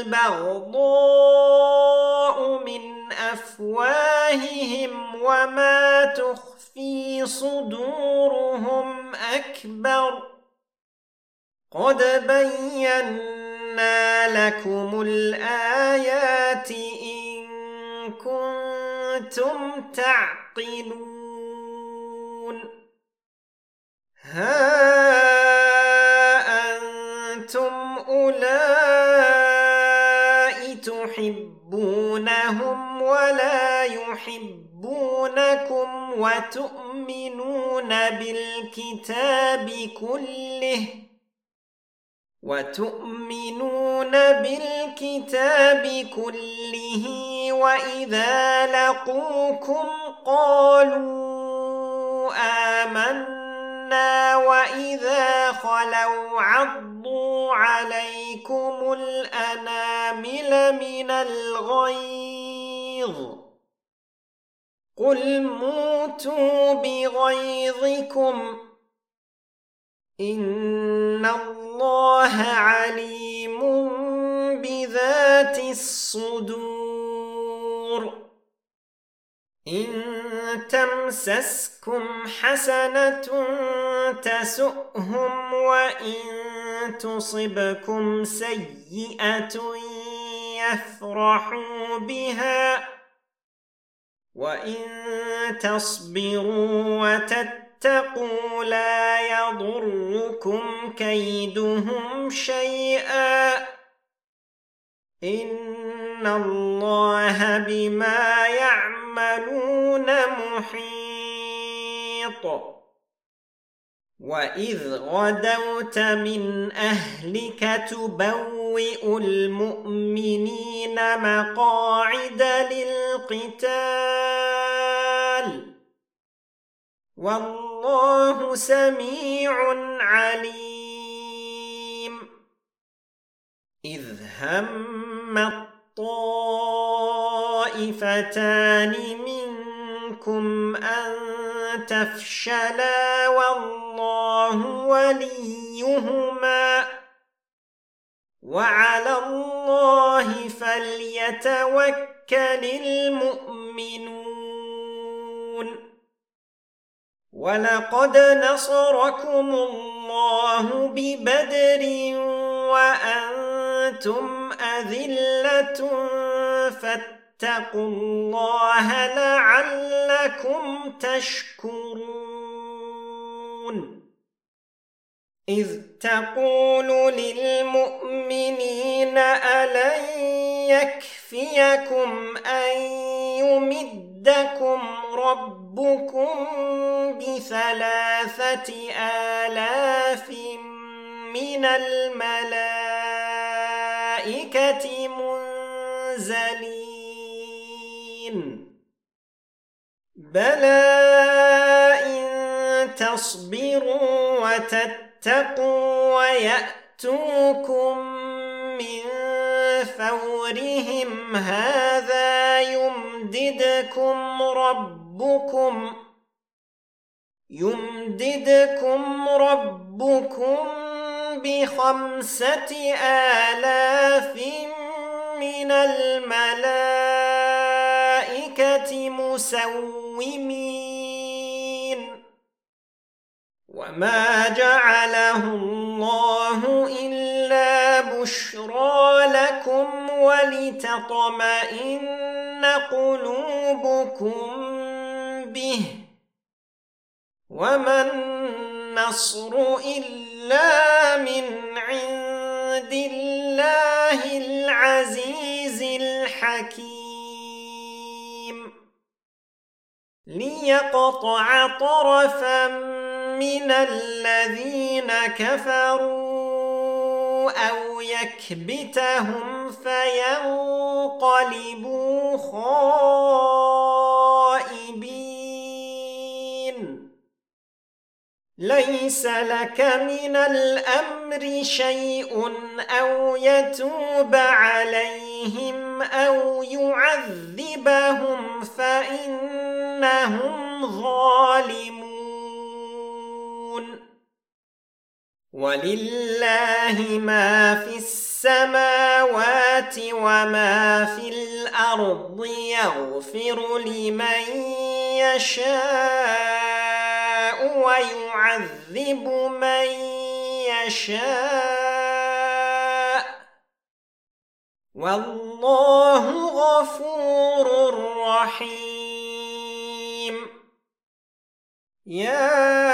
البغضاء من أفواههم وما تخفي صدورهم أكبر قد بينا لكم الآيات إن كنتم تعقلون ها أنتم أولئك تحبونهم ولا يحبونكم وتؤمنون بالكتاب كله وإذا لقوكم قالوا آمنا وإذا خلوا عضوا عليكم الأنامل من الغيظ قل موتوا بغيظكم إن الله عليم بذات الصدور إن تمسسكم حسنة تسؤهم وإن تصبكم سيئة يفرحوا بها وإن تصبروا وتتقوا لا يضركم كيدهم شيئا إن الله بما يعملون محيط وإذ غدوت من أهلك تبوئ المؤمنين مقاعد للقتال والله سميع عليم إذ هم الطائفتان منكم أن تفشلا والله وليهما وعلى الله فليتوكل المؤمنون ولقد نصركم الله ببدر وأنتم أذلة فاتقوا الله لعلكم تشكرون إذ تقول للمؤمنين ألن يكفيكم أن يمدكم ربكم ب3,000 من الملائكة منزلين بلى إن تصبروا وتتقوا ويأتوكم من فورهم هذا يمددكم ربكم ب5,000 من الملائكة مسومين وما جعله الله إلا بشرى لكم ولتطمئن قلوبكم به وما النصر إلا من عند الله العزيز الحكيم ليقطع طرفا من الذين كفروا أو يكبتهم فينقلبوا خائبين ليس لك من الأمر شيء أو يتوب عليهم أو يعذبهم فإنهم ظالمون ولله ما في السماوات وما في الأرض يغفر لمن يشاء ويعذب من يشاء والله غفور رحيم يا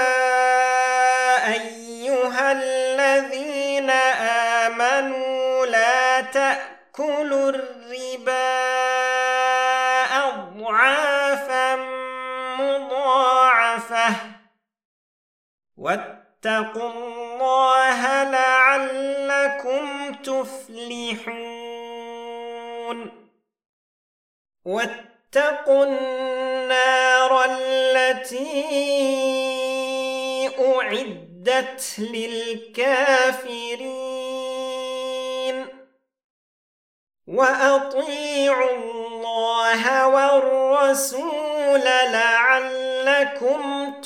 أيها الذين آمنوا لا تأكلوا الربا أضعافا مضاعفة واتقوا الله لعلكم تفلحون واتقوا النار التي أعدت للكافرين وأطيعوا الله والرسول لعلكم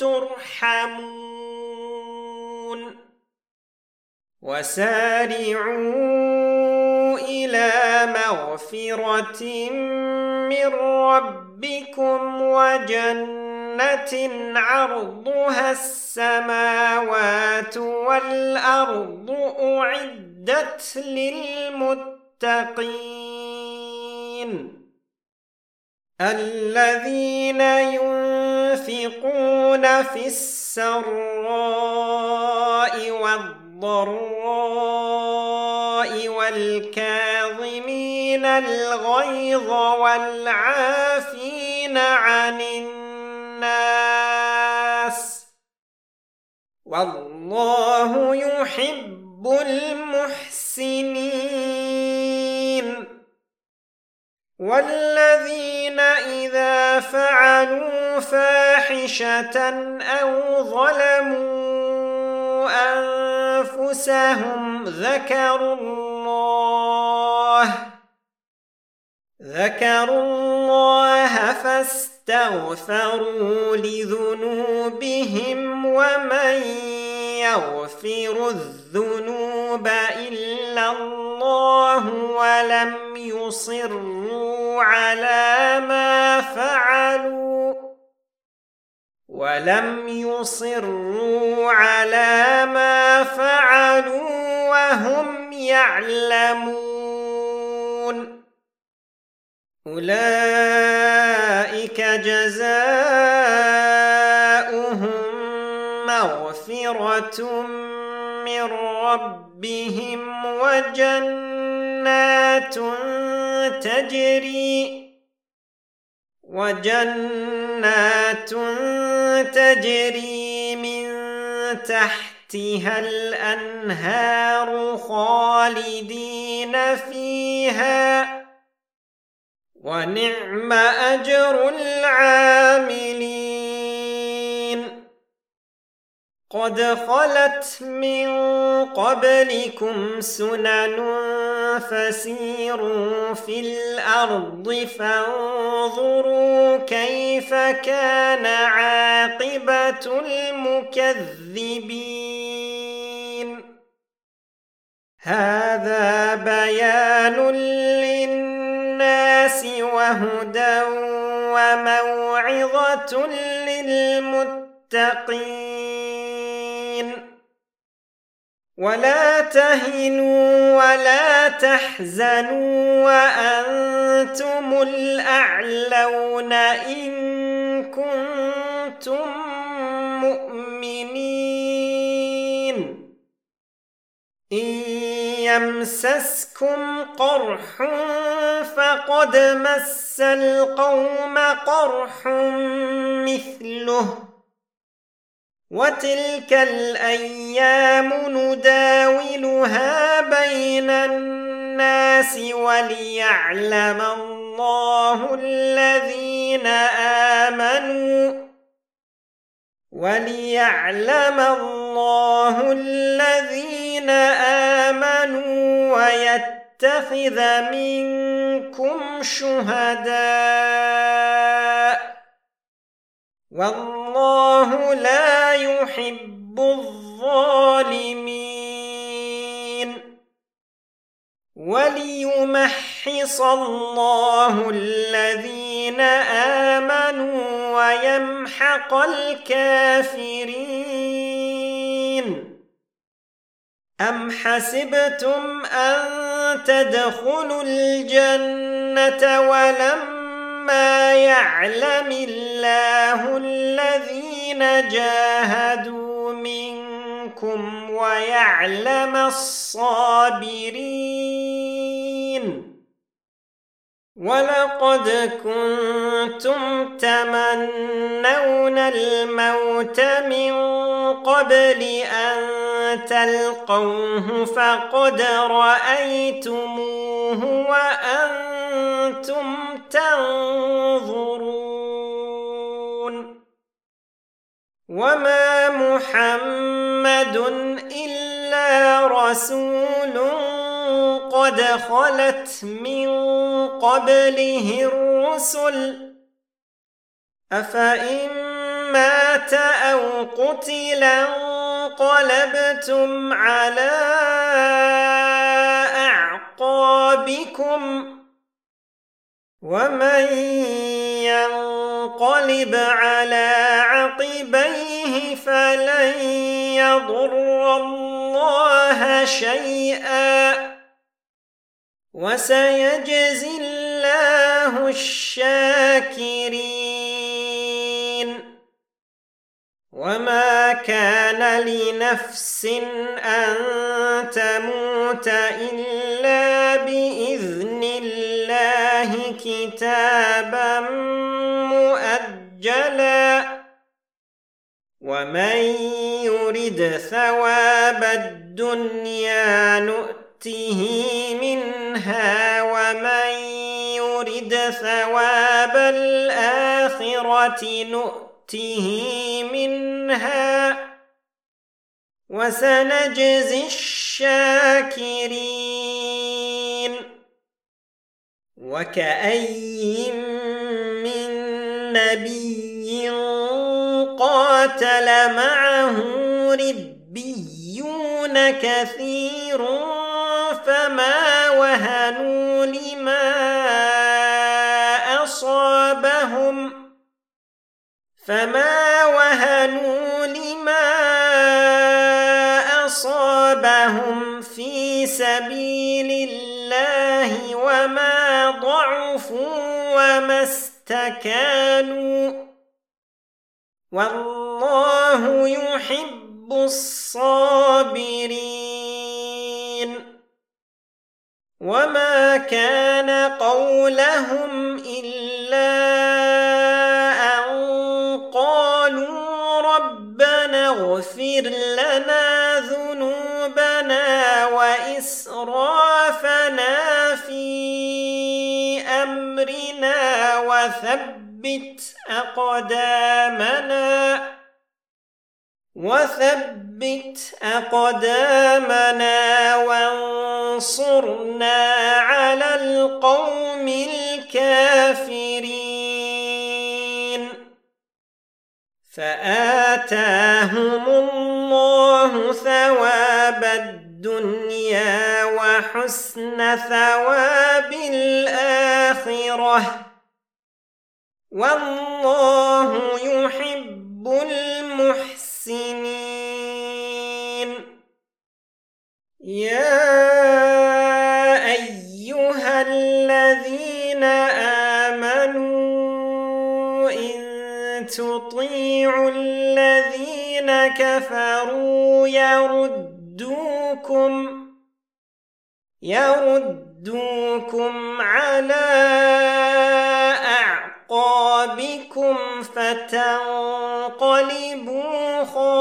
ترحمون وسارعوا إلى مغفرة من ربكم وجنة عرضها السماوات والأرض أعدت للمتقين الذين ينفقون في السراء والضراء والكاظمين الغيظ والعافين عن الناس والله يحب المحسنين والذين إذا فعلوا فاحشة أو ظلموا أنفسهم ذكروا الله فاستغفروا لذنوبهم ومن يغفر الذنوب إلا الله ولم يصروا على ما فعلوا وهم يعلمون أولئك جزاؤهم مغفرة من ربهم وجنات تجري من تحتها الأنهار خالدين فيها ونعم أجر العاملين قد خلت من قبلكم سنن فسيروا في الأرض فانظروا كيف كان عاقبة المكذبين هذا بيان للناس وهدى وموعظة للمتقين ولا تهنوا ولا تحزنوا وأنتم الأعلون إن كنتم مؤمنين إن يمسسكم قرح فقد مس القوم قرح مثله وتلك الأيام نداولها بين الناس وليعلم الله الذين آمنوا ويتخذ منكم شهداء والله لا يحب الظالمين وليمحص الله الذين آمنوا ويمحق الكافرين أم حسبتم أن تدخلوا الجنة ولما يعلم الله الذين جاهدوا منكم ويعلم الصابرين ولقد كنتم تمنون الموت من قبل أن تلقوه فقد رأيتموه وأنتم تنظرون وما محمد إلا رسول قد خلت من قبله الرسل أفإن مات أو قتل انقلبتم على أعقابكم ومن ينقلب على عقبيه فلن يضر الله شيئا وسيجزي الله الشاكرين. وما كان لنفس أن تموت إلا بإذن الله كتابا مؤجلا ومن يرد ثواب الدنيا نؤته منها ومن يرد ثواب الآخرة نؤته منها وسنجزي الشاكرين. وكأي من نبي قاتل معه ربيون كثير فما وهنوا لما أصابهم في سبيل الله وما ضعفوا وما استكانوا والله يحب الصابرين. وما كان قولهم إلا أن قالوا ربنا اغفر لنا ذنوبنا وإسرافنا في أمرنا وثبت أقدامنا وانصرنا على القوم الكافرين. فآتاهم الله ثواب الدنيا وحسن ثواب الآخرة والله يحب المحسنين. يا أيها الذين آمنوا إن تطيعوا الذين كفروا يردوكم على أعقابكم فتنقلبوا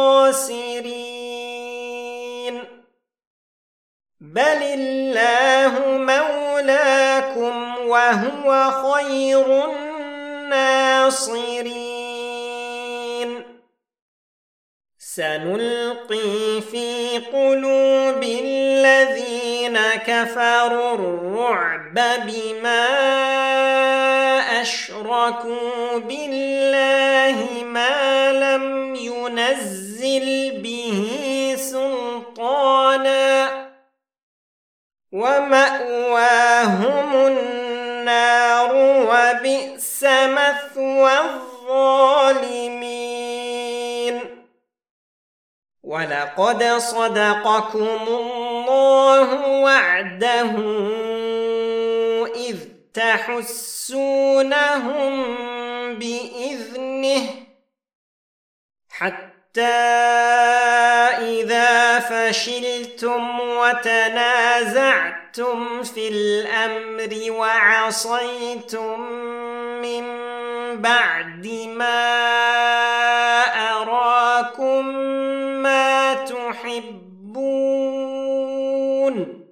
خاسرين. بل الله مولاكم وهو خير الناصرين. سنلقي في قلوب الذين كفروا الرعب بما أشركوا بالله ما لم ينزل به سلطانا ومأواهم النار وبئس مثوى الظالمين. ولقد صدقكم الله وعده إذ تحسونهم بإذنه حتى إذا فشلتم وتنازعتم في الأمر وعصيتم من بعد ما أراكم ما تحبون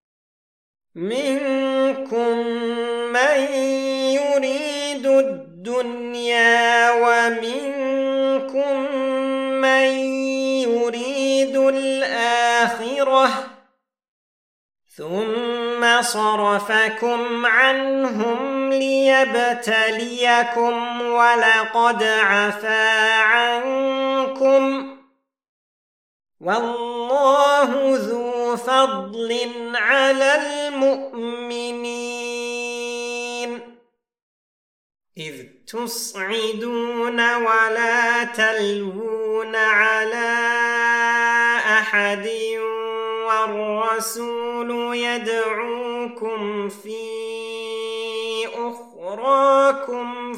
منكم من يريد الدنيا ومنكم من يريد الآخرة ثم صرفكم عنهم ليبتليكم ولقد عفا عنكم والله ذو ذو فضل على المؤمنين إذ تصعدون ولا تلوون على أحد والرسول يدعوكم في أخراكم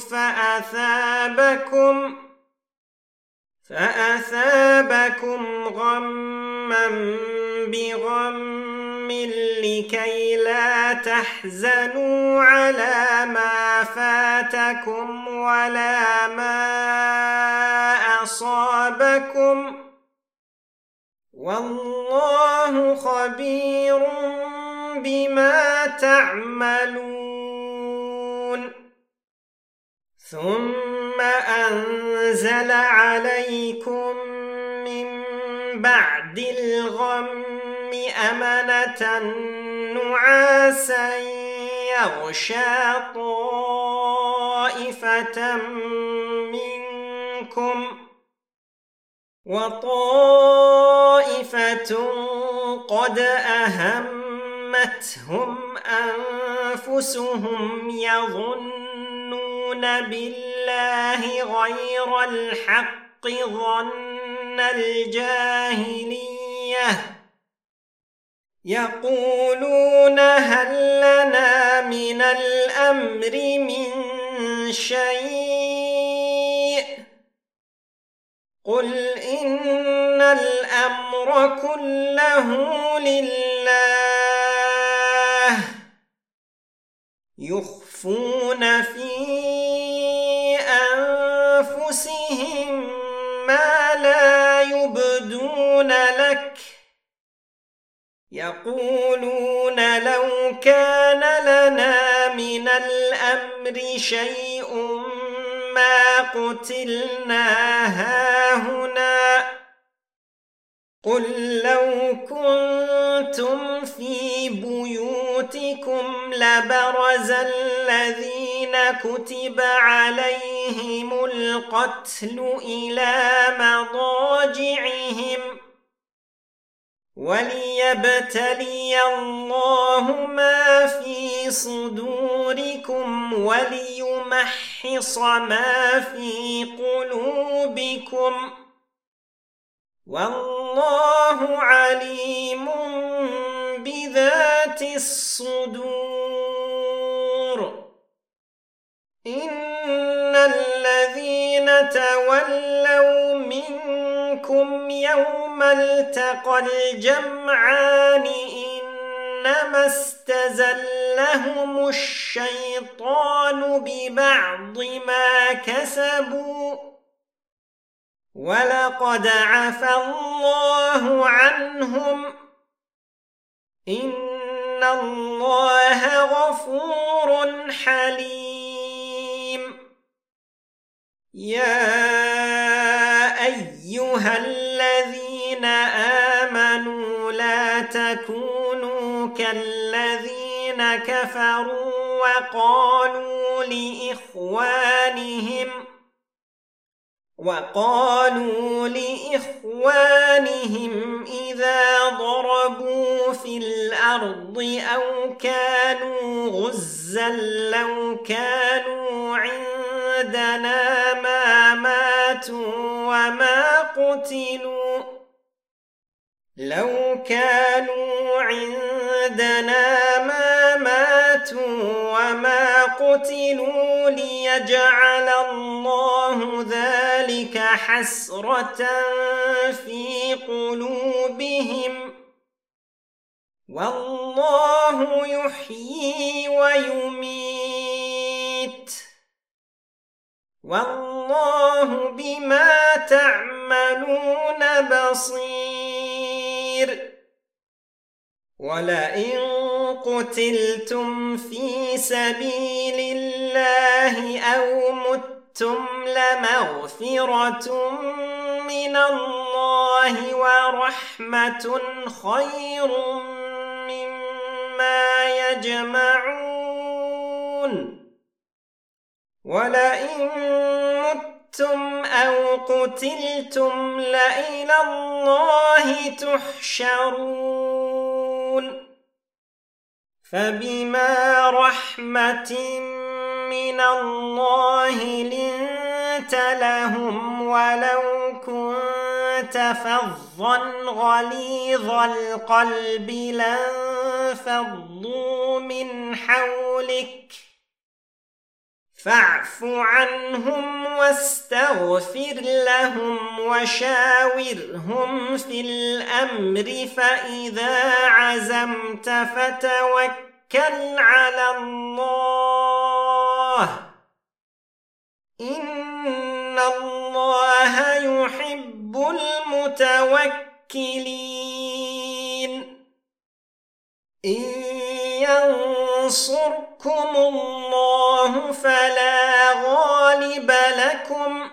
فأثابكم غما بغم لكي لا تحزنوا على ما فاتكم ولا ما أصابكم والله خبير بما تعملون ثم أنزل عليكم من بعد الغم أمنة نعاسا يغشى طائفة منكم وطائفة قد أهمتهم أنفسهم يظنون بالله غير الحق ظن الجاهلية يقولون هل لنا من الأمر من شيء قل إن الأمر كله لله يخفون في أنفسهم ما لا يبدون لك يقولون لو كان لنا من الأمر شيء ما قتلنا هاهنا قل لو كنتم في بيوتكم لبرز الذين كتب عليهم القتل إلى مضاجعهم وليبتلي الله ما في صدوركم وليمحص ما في قلوبكم والله عليم بذات الصدور إن الذين تولوا منكم يوم التقى الجمعان إنما استزلهم الشيطان ببعض ما كسبوا ولقد عفا الله عنهم إن الله غفور حليم يا أيها الذين آمنوا لا تكونوا كالذين كفروا وقالوا لإخوانهم إذا ضربوا في الأرض أو كانوا غزا لو كانوا عندنا ما ماتوا وما قتلوا ليجعل الله ذلك حسرة في قلوبهم والله يحيي ويميت والله بما تعملون بصير ولئن قتلتم في سبيل الله أو متم لمغفرة من الله ورحمة خير مما يجمعون ولئن متم أو قتلتم لإلى الله تحشرون فبما رحمة من الله لنت لهم ولو كنت فظا غليظ القلب لانفضوا من حولك فاعف عنهم واستغفر لهم وشاورهم في الأمر فإذا عزمت فتوكل على الله إن الله يحب المتوكلين إن ينصركم الله فلا غالب لكم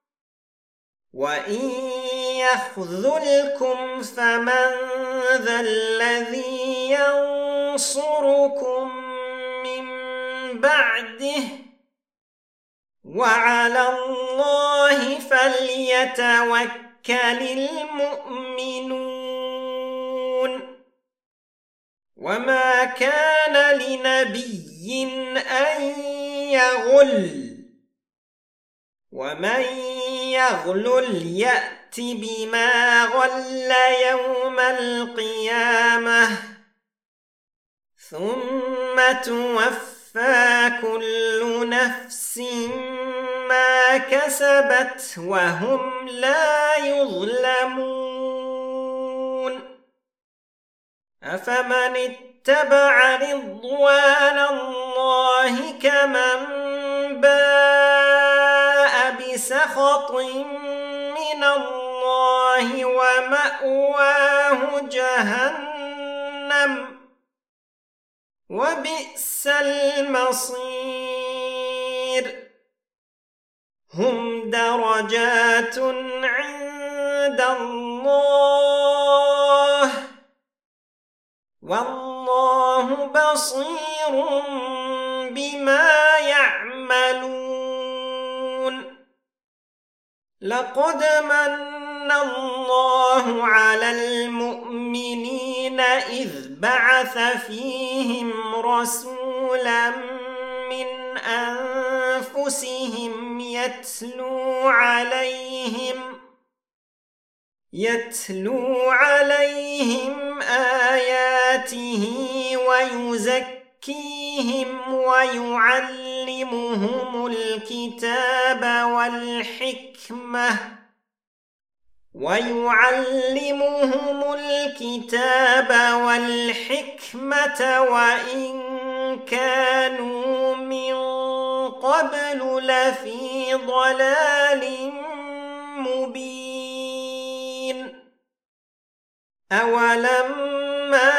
وإن يخذلكم فمن ذا الذي ينصركم من بعده وعلى الله فليتوكل المؤمنون وما كان لنبي أن يغل ومن يغلل يأت بما غل يوم القيامة ثم توفى كل نفس ما كسبت وهم لا يظلمون أفمن اتبع رضوان الله كمن باء بسخط من الله ومأواه جهنم وبئس المصير هم درجات عند الله والله بصير بما يعملون لقد من الله على المؤمنين إذ بعث فيهم رسولا من أنفسهم يتلو عليهم آياته ويزكيهم ويعلمهم الكتاب والحكمة وإن كانوا من قبل لفي ضلال مبين أولما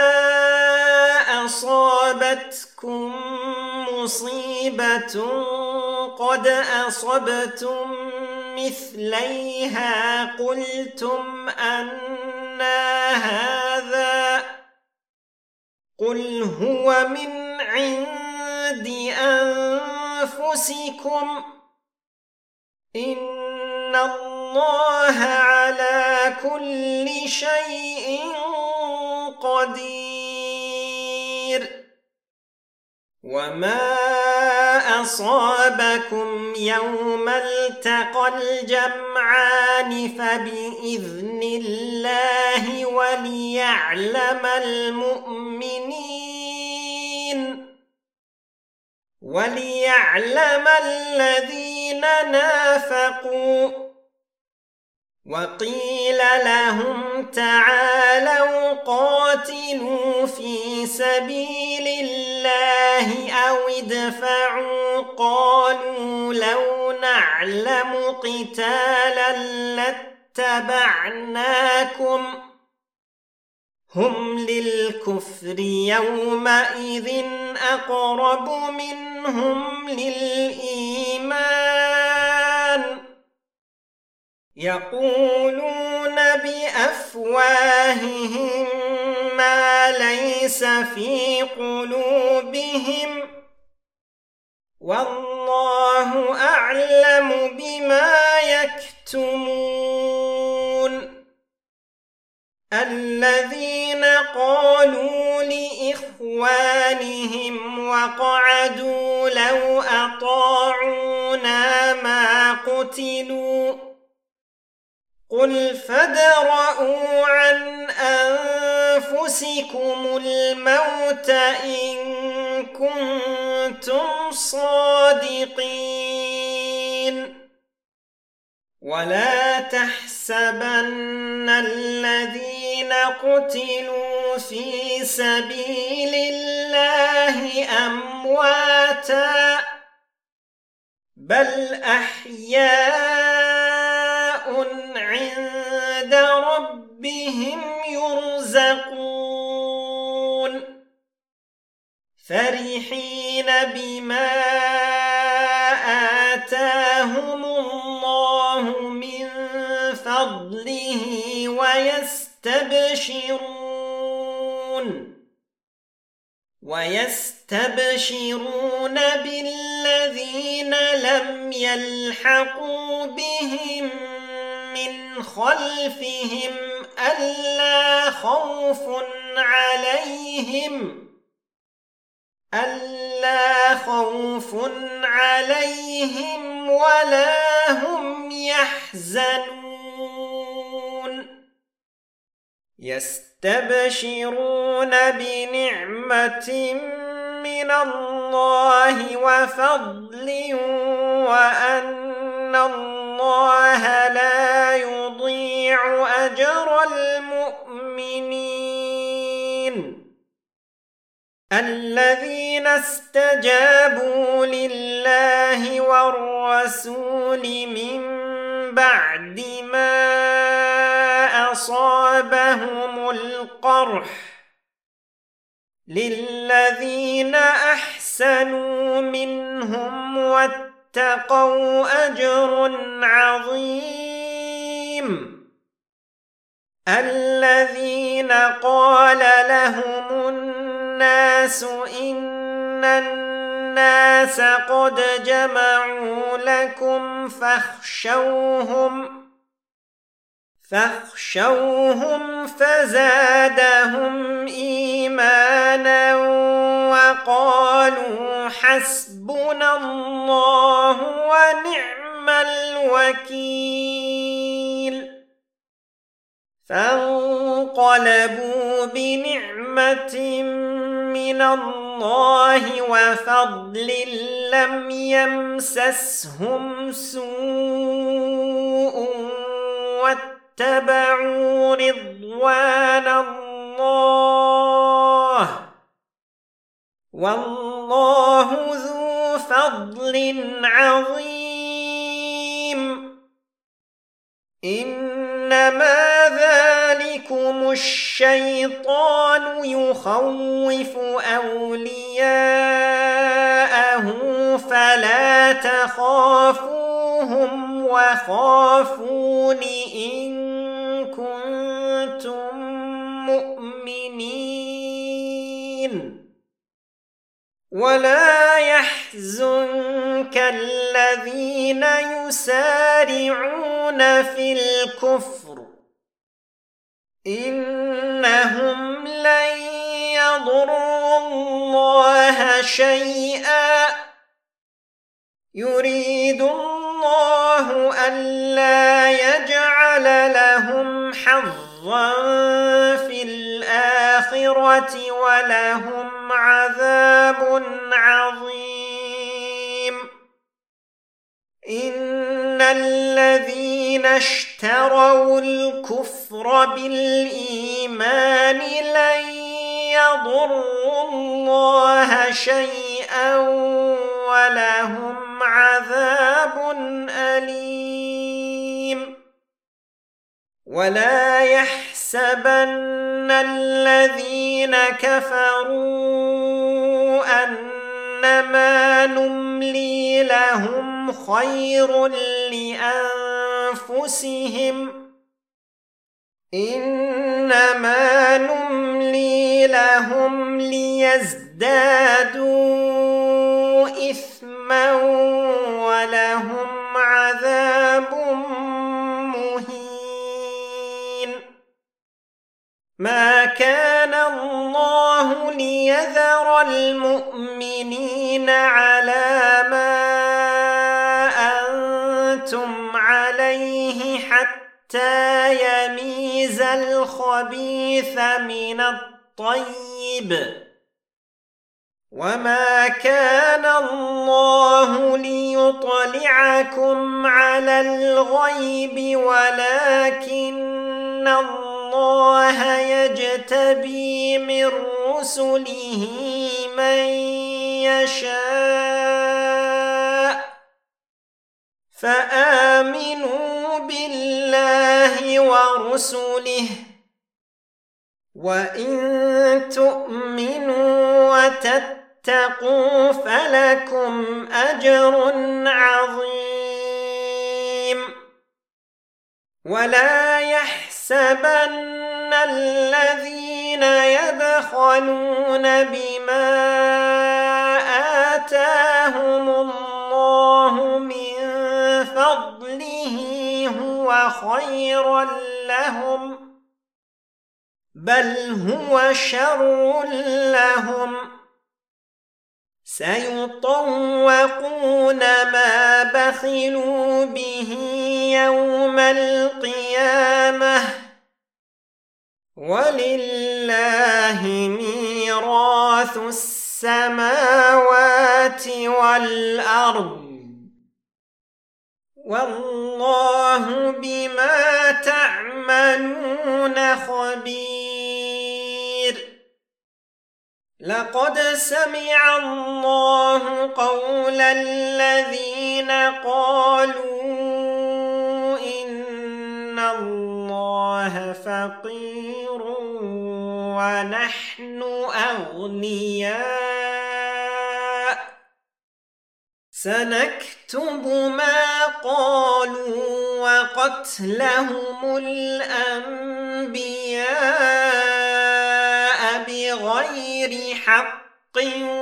أصابتكم مصيبة قد أصبتم مثليها قلتم أنى هذا قل هو من عند أنفسكم إن الله على كل شيء قدير وما أصابكم يوم التقى الجمعان فبإذن الله وليعلم الذين نافقوا وقيل لهم تعالوا قاتلوا في سبيل الله أو ادفعوا قالوا لو نعلم قتالا لاتبعناكم هم للكفر يومئذ أقرب منهم للإيمان يقولون بأفواههم ما ليس في قلوبهم والله أعلم بما يكتمون الذين قالوا لإخوانهم وقعدوا لو أطاعونا ما قتلوا قل فادرءوا عن أنفسكم الموت إن كنتم صادقين ولا تحسبن الذين قتلوا في سبيل الله أمواتا بل أحياء عند ربهم يرزقون فرحين بما آتاهم الله من فضله ويستبشرون بالذين لم يلحقوا بهم من خلفهم ألا خوف عليهم ولا هم يحزنون يستبشرون بنعمة من الله وفضل وأن الله لا يضيع أجر المؤمنين الذين استجابوا لله والرسول من بعد ما أصابهم القرح للذين أحسنوا منهم واتقوا أجر عظيم الذين قال لهم الناس إن الناس قد جمعوا لكم فاخشوهم فزادهم إيمانا وقالوا حسبنا الله ونعم الوكيل فانقلبوا بنعمة من الله وفضل لم يمسسهم سوء واتبعوا رضوان الله والله ذو فضل عظيم إنما ذلكم الشيطان يخوف أولياءه فلا تخافوهم وخافون إن كنتم مؤمنين ولا يحزنك الذين يسارعون في الكفر إنهم لن يضروا الله شيئا يريد الله ألا يجعل لهم حظا في الآخرة ولهم عذاب عظيم إن الذين اشتروا الكفر بالإيمان لن يضروا الله شيئا ولهم عذاب أليم ولا يحسبن الذين كفروا أنما نملي لهم خير لأنفسهم إنما نملي لهم ليزدادوا إثما ولهم عذاب ما كان الله ليذر المؤمنين على ما أنتم عليه حتى يميز الخبيث من الطيب، وما كان الله ليطلعكم على الغيب ولكن الله يجتبي من رسله من يشاء، فآمنوا بالله ورسله، وإن تؤمنوا وتتقوا فلكم أجر عظيم. ولا يحسبن الذين يبخلون بما آتاهم الله من فضله هو خيرا لهم، بل هو شر لهم، سيطوقون ما بخلوا به يوم القيامة، ولله ميراث السماوات والأرض، والله بما تعملون خبير. لقد سمع الله قول الذين قالوا إن الله فقير ونحن أغنياء، سنكتب ما قالوا وقتلهم الأنبياء بغير حق،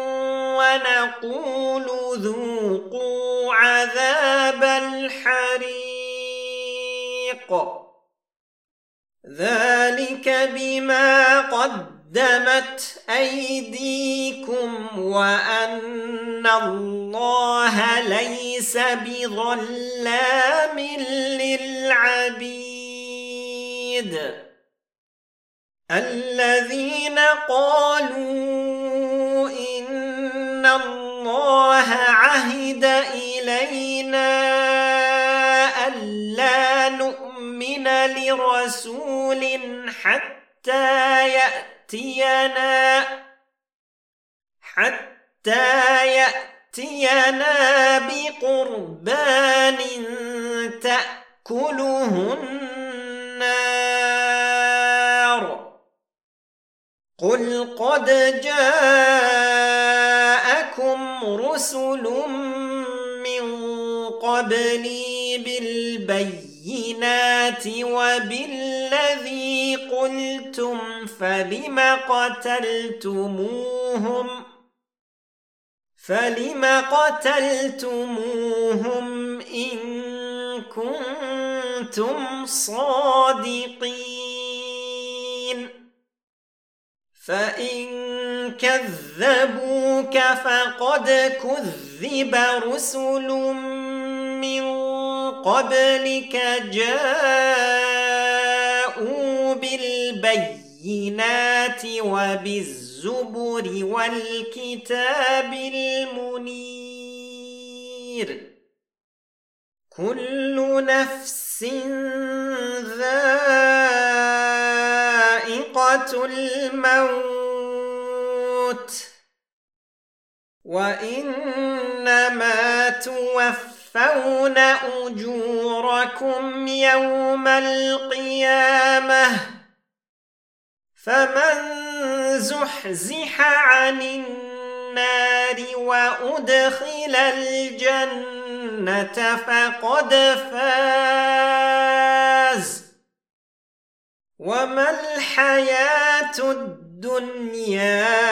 ونقول ذوقوا عذاب الحريق، ذلك بما قدمت أيديكم وأن الله ليس بظلام للعبيد. الذين قالوا إن الله عهد إلينا ألا نؤمن لرسول حتى يأتينا بقربان تأكله النار. قل قد جاءكم رسل من قبلي بالبينات وبالذي قلتم فلم قتلتموهم إن كنتم صادقين؟ فإن كذبوك فقد كذب رسل من قبلك جاءوا بالبينات وبالزبر والكتاب المنير. كل نفس ذائقة الموت، وإنما توفون أجوركم يوم القيامة، فمن زحزح عن النار وأدخل الجنة فقد فاز، وما الحياة الدنيا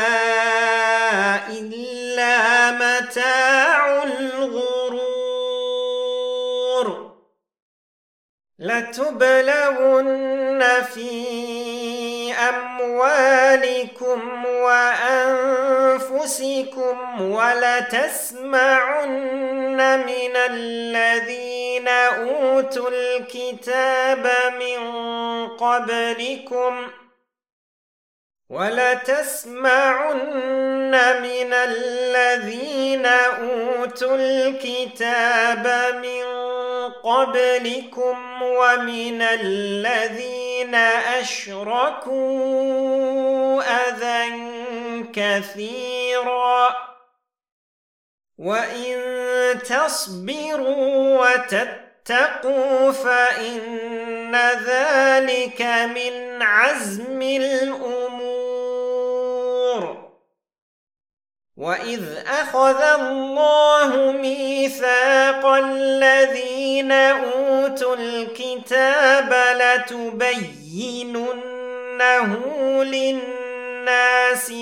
إلا متاع الغرور. لتبلون في أموالكم وأنفسكم ولتسمعن من الذين أوتوا الكتاب من قبلكم ومن الذين أشركوا أذى كثيرا وإن تصبروا وتتقوا فإن ذلك من عزم الأمور. وإذ أخذ الله ميثاق الذين أوتوا الكتاب لتبيننه للناس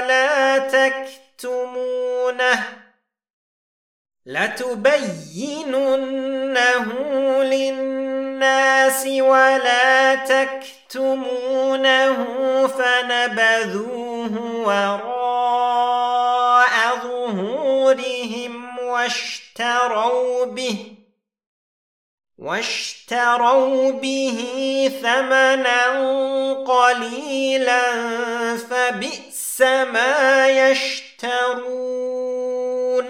ولا تكتمونه فنبذوه وراء ظهورهم واشتروا به ثمنا قليلا فبئس ما يشترون.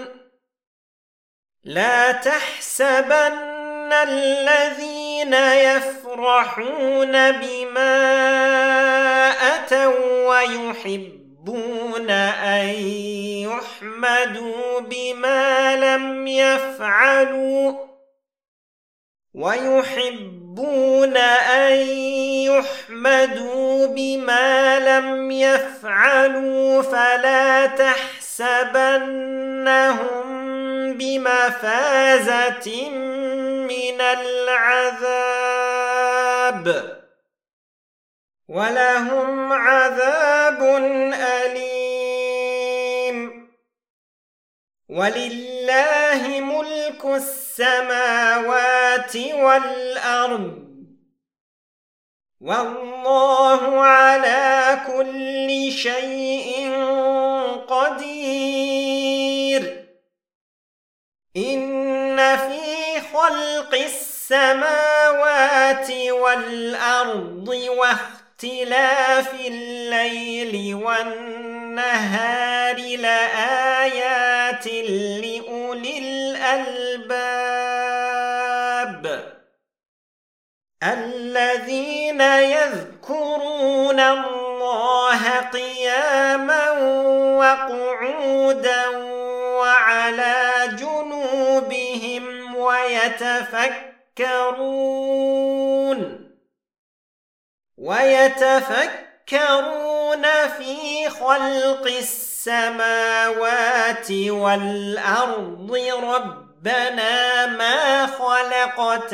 لا تحسبن الذين يفرحون بما أتوا ويحبون أن يحمدوا بما لم يفعلوا فلا تحسبنهم بمفازة من العذاب ولهم عذاب أليم. ولله ملك السماوات والأرض والله على كل شيء قدير. إن في خلق السماوات والأرض واختلاف الليل والنهار لآيات لأولي الألباب الذين يذكرون الله قياما وقعودا وعلى جنوبهم ويتفكرون في خلق السماوات والأرض ربنا ما خلقت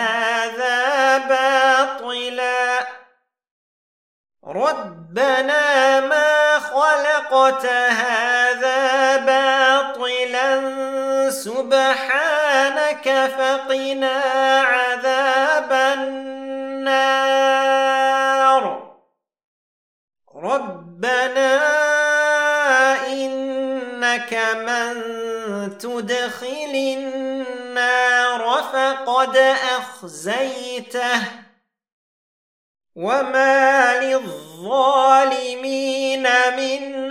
هذا باطلا سبحانك فقنا عذاب النار. ربنا إنك من تدخل النار فقد أخزيته وما للظالمين من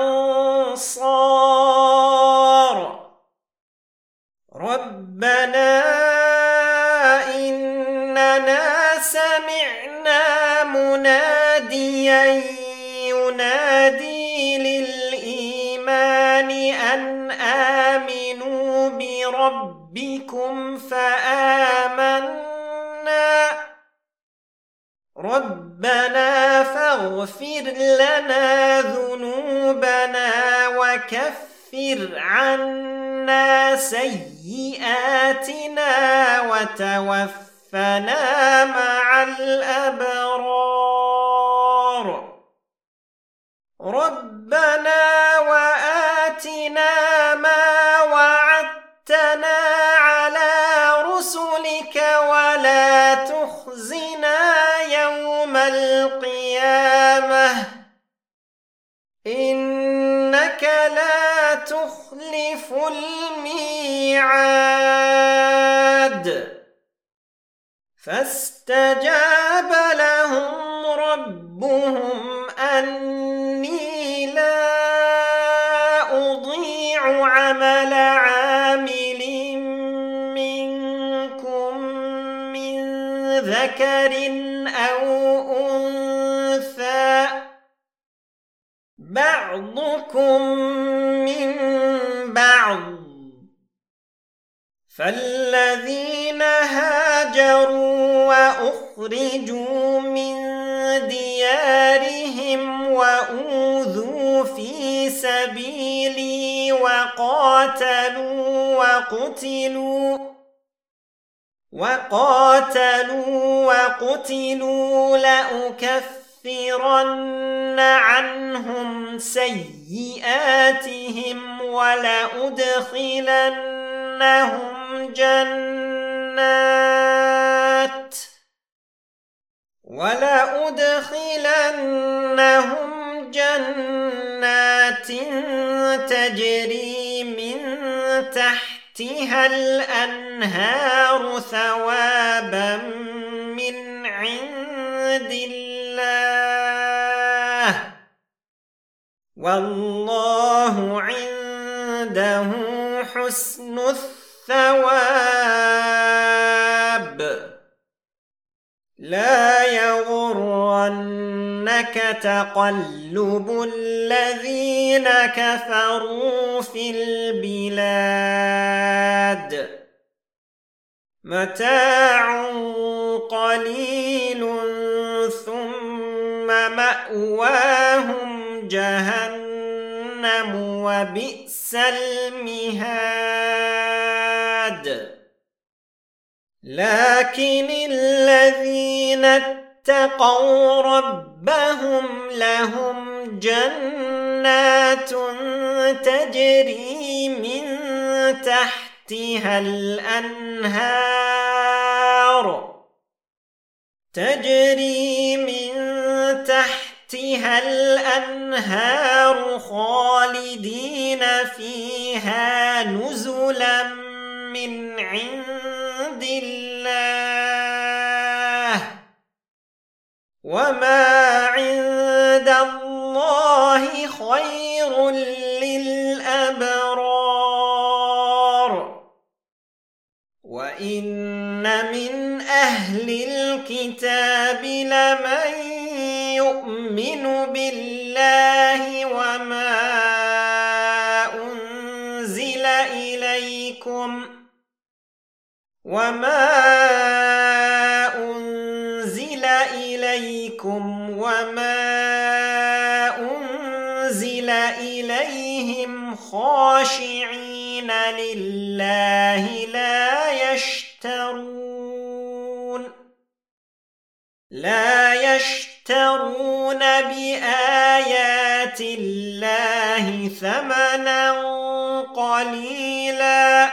أنصار. ربنا إننا سمعنا مناديا ينادي للإيمان أن آمنوا بربكم فآمنا. ربنا فاغفر لنا ذنوبنا وكفر عنا سيئاتنا وتوفنا مع الأبرار. ربنا وآتنا ما وعدتنا على رسلك ولا الميعاد فاستجاب لهم ربهم أني لا أضيع عمل عامل منكم من ذكر أو أنثى بعضكم من بعض فالذين هاجروا وأخرجوا من ديارهم وأوذوا في سبيلي وقاتلوا لأكفرن عنهم سيئاتهم ولأدخلنهم جنات تجري من تحتها الأنهار ثوابا من عند الله والله عنده حسن الثواب لا يغرنك تقلب الذين كفروا في البلاد متاع قليل ثم مأواهم جهنم وبئس المهاد لكن الذين اتقوا ربهم لهم جنات تجري من تحتها الأنهار خالدين فيها نزلا من عند الله وما عند الله خير للأبرار وإن من أهل الكتاب لمن يؤمن بالله وما أنزل إليكم وما أنزل إليهم خاشعين لله لا يشترون بآيات الله ثمنا قليلا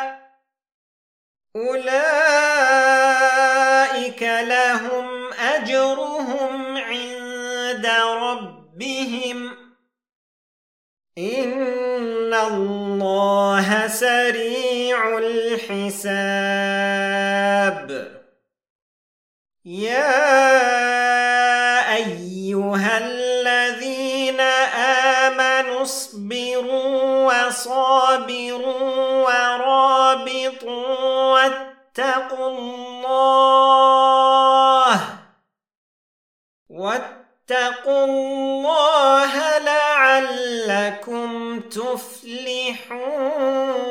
أولئك لهم أجرهم عند ربهم إن الله سريع الحساب يا أيها الذين آمنوا اصبروا وصابروا ورابطوا واتقوا الله لعلكم تفلحون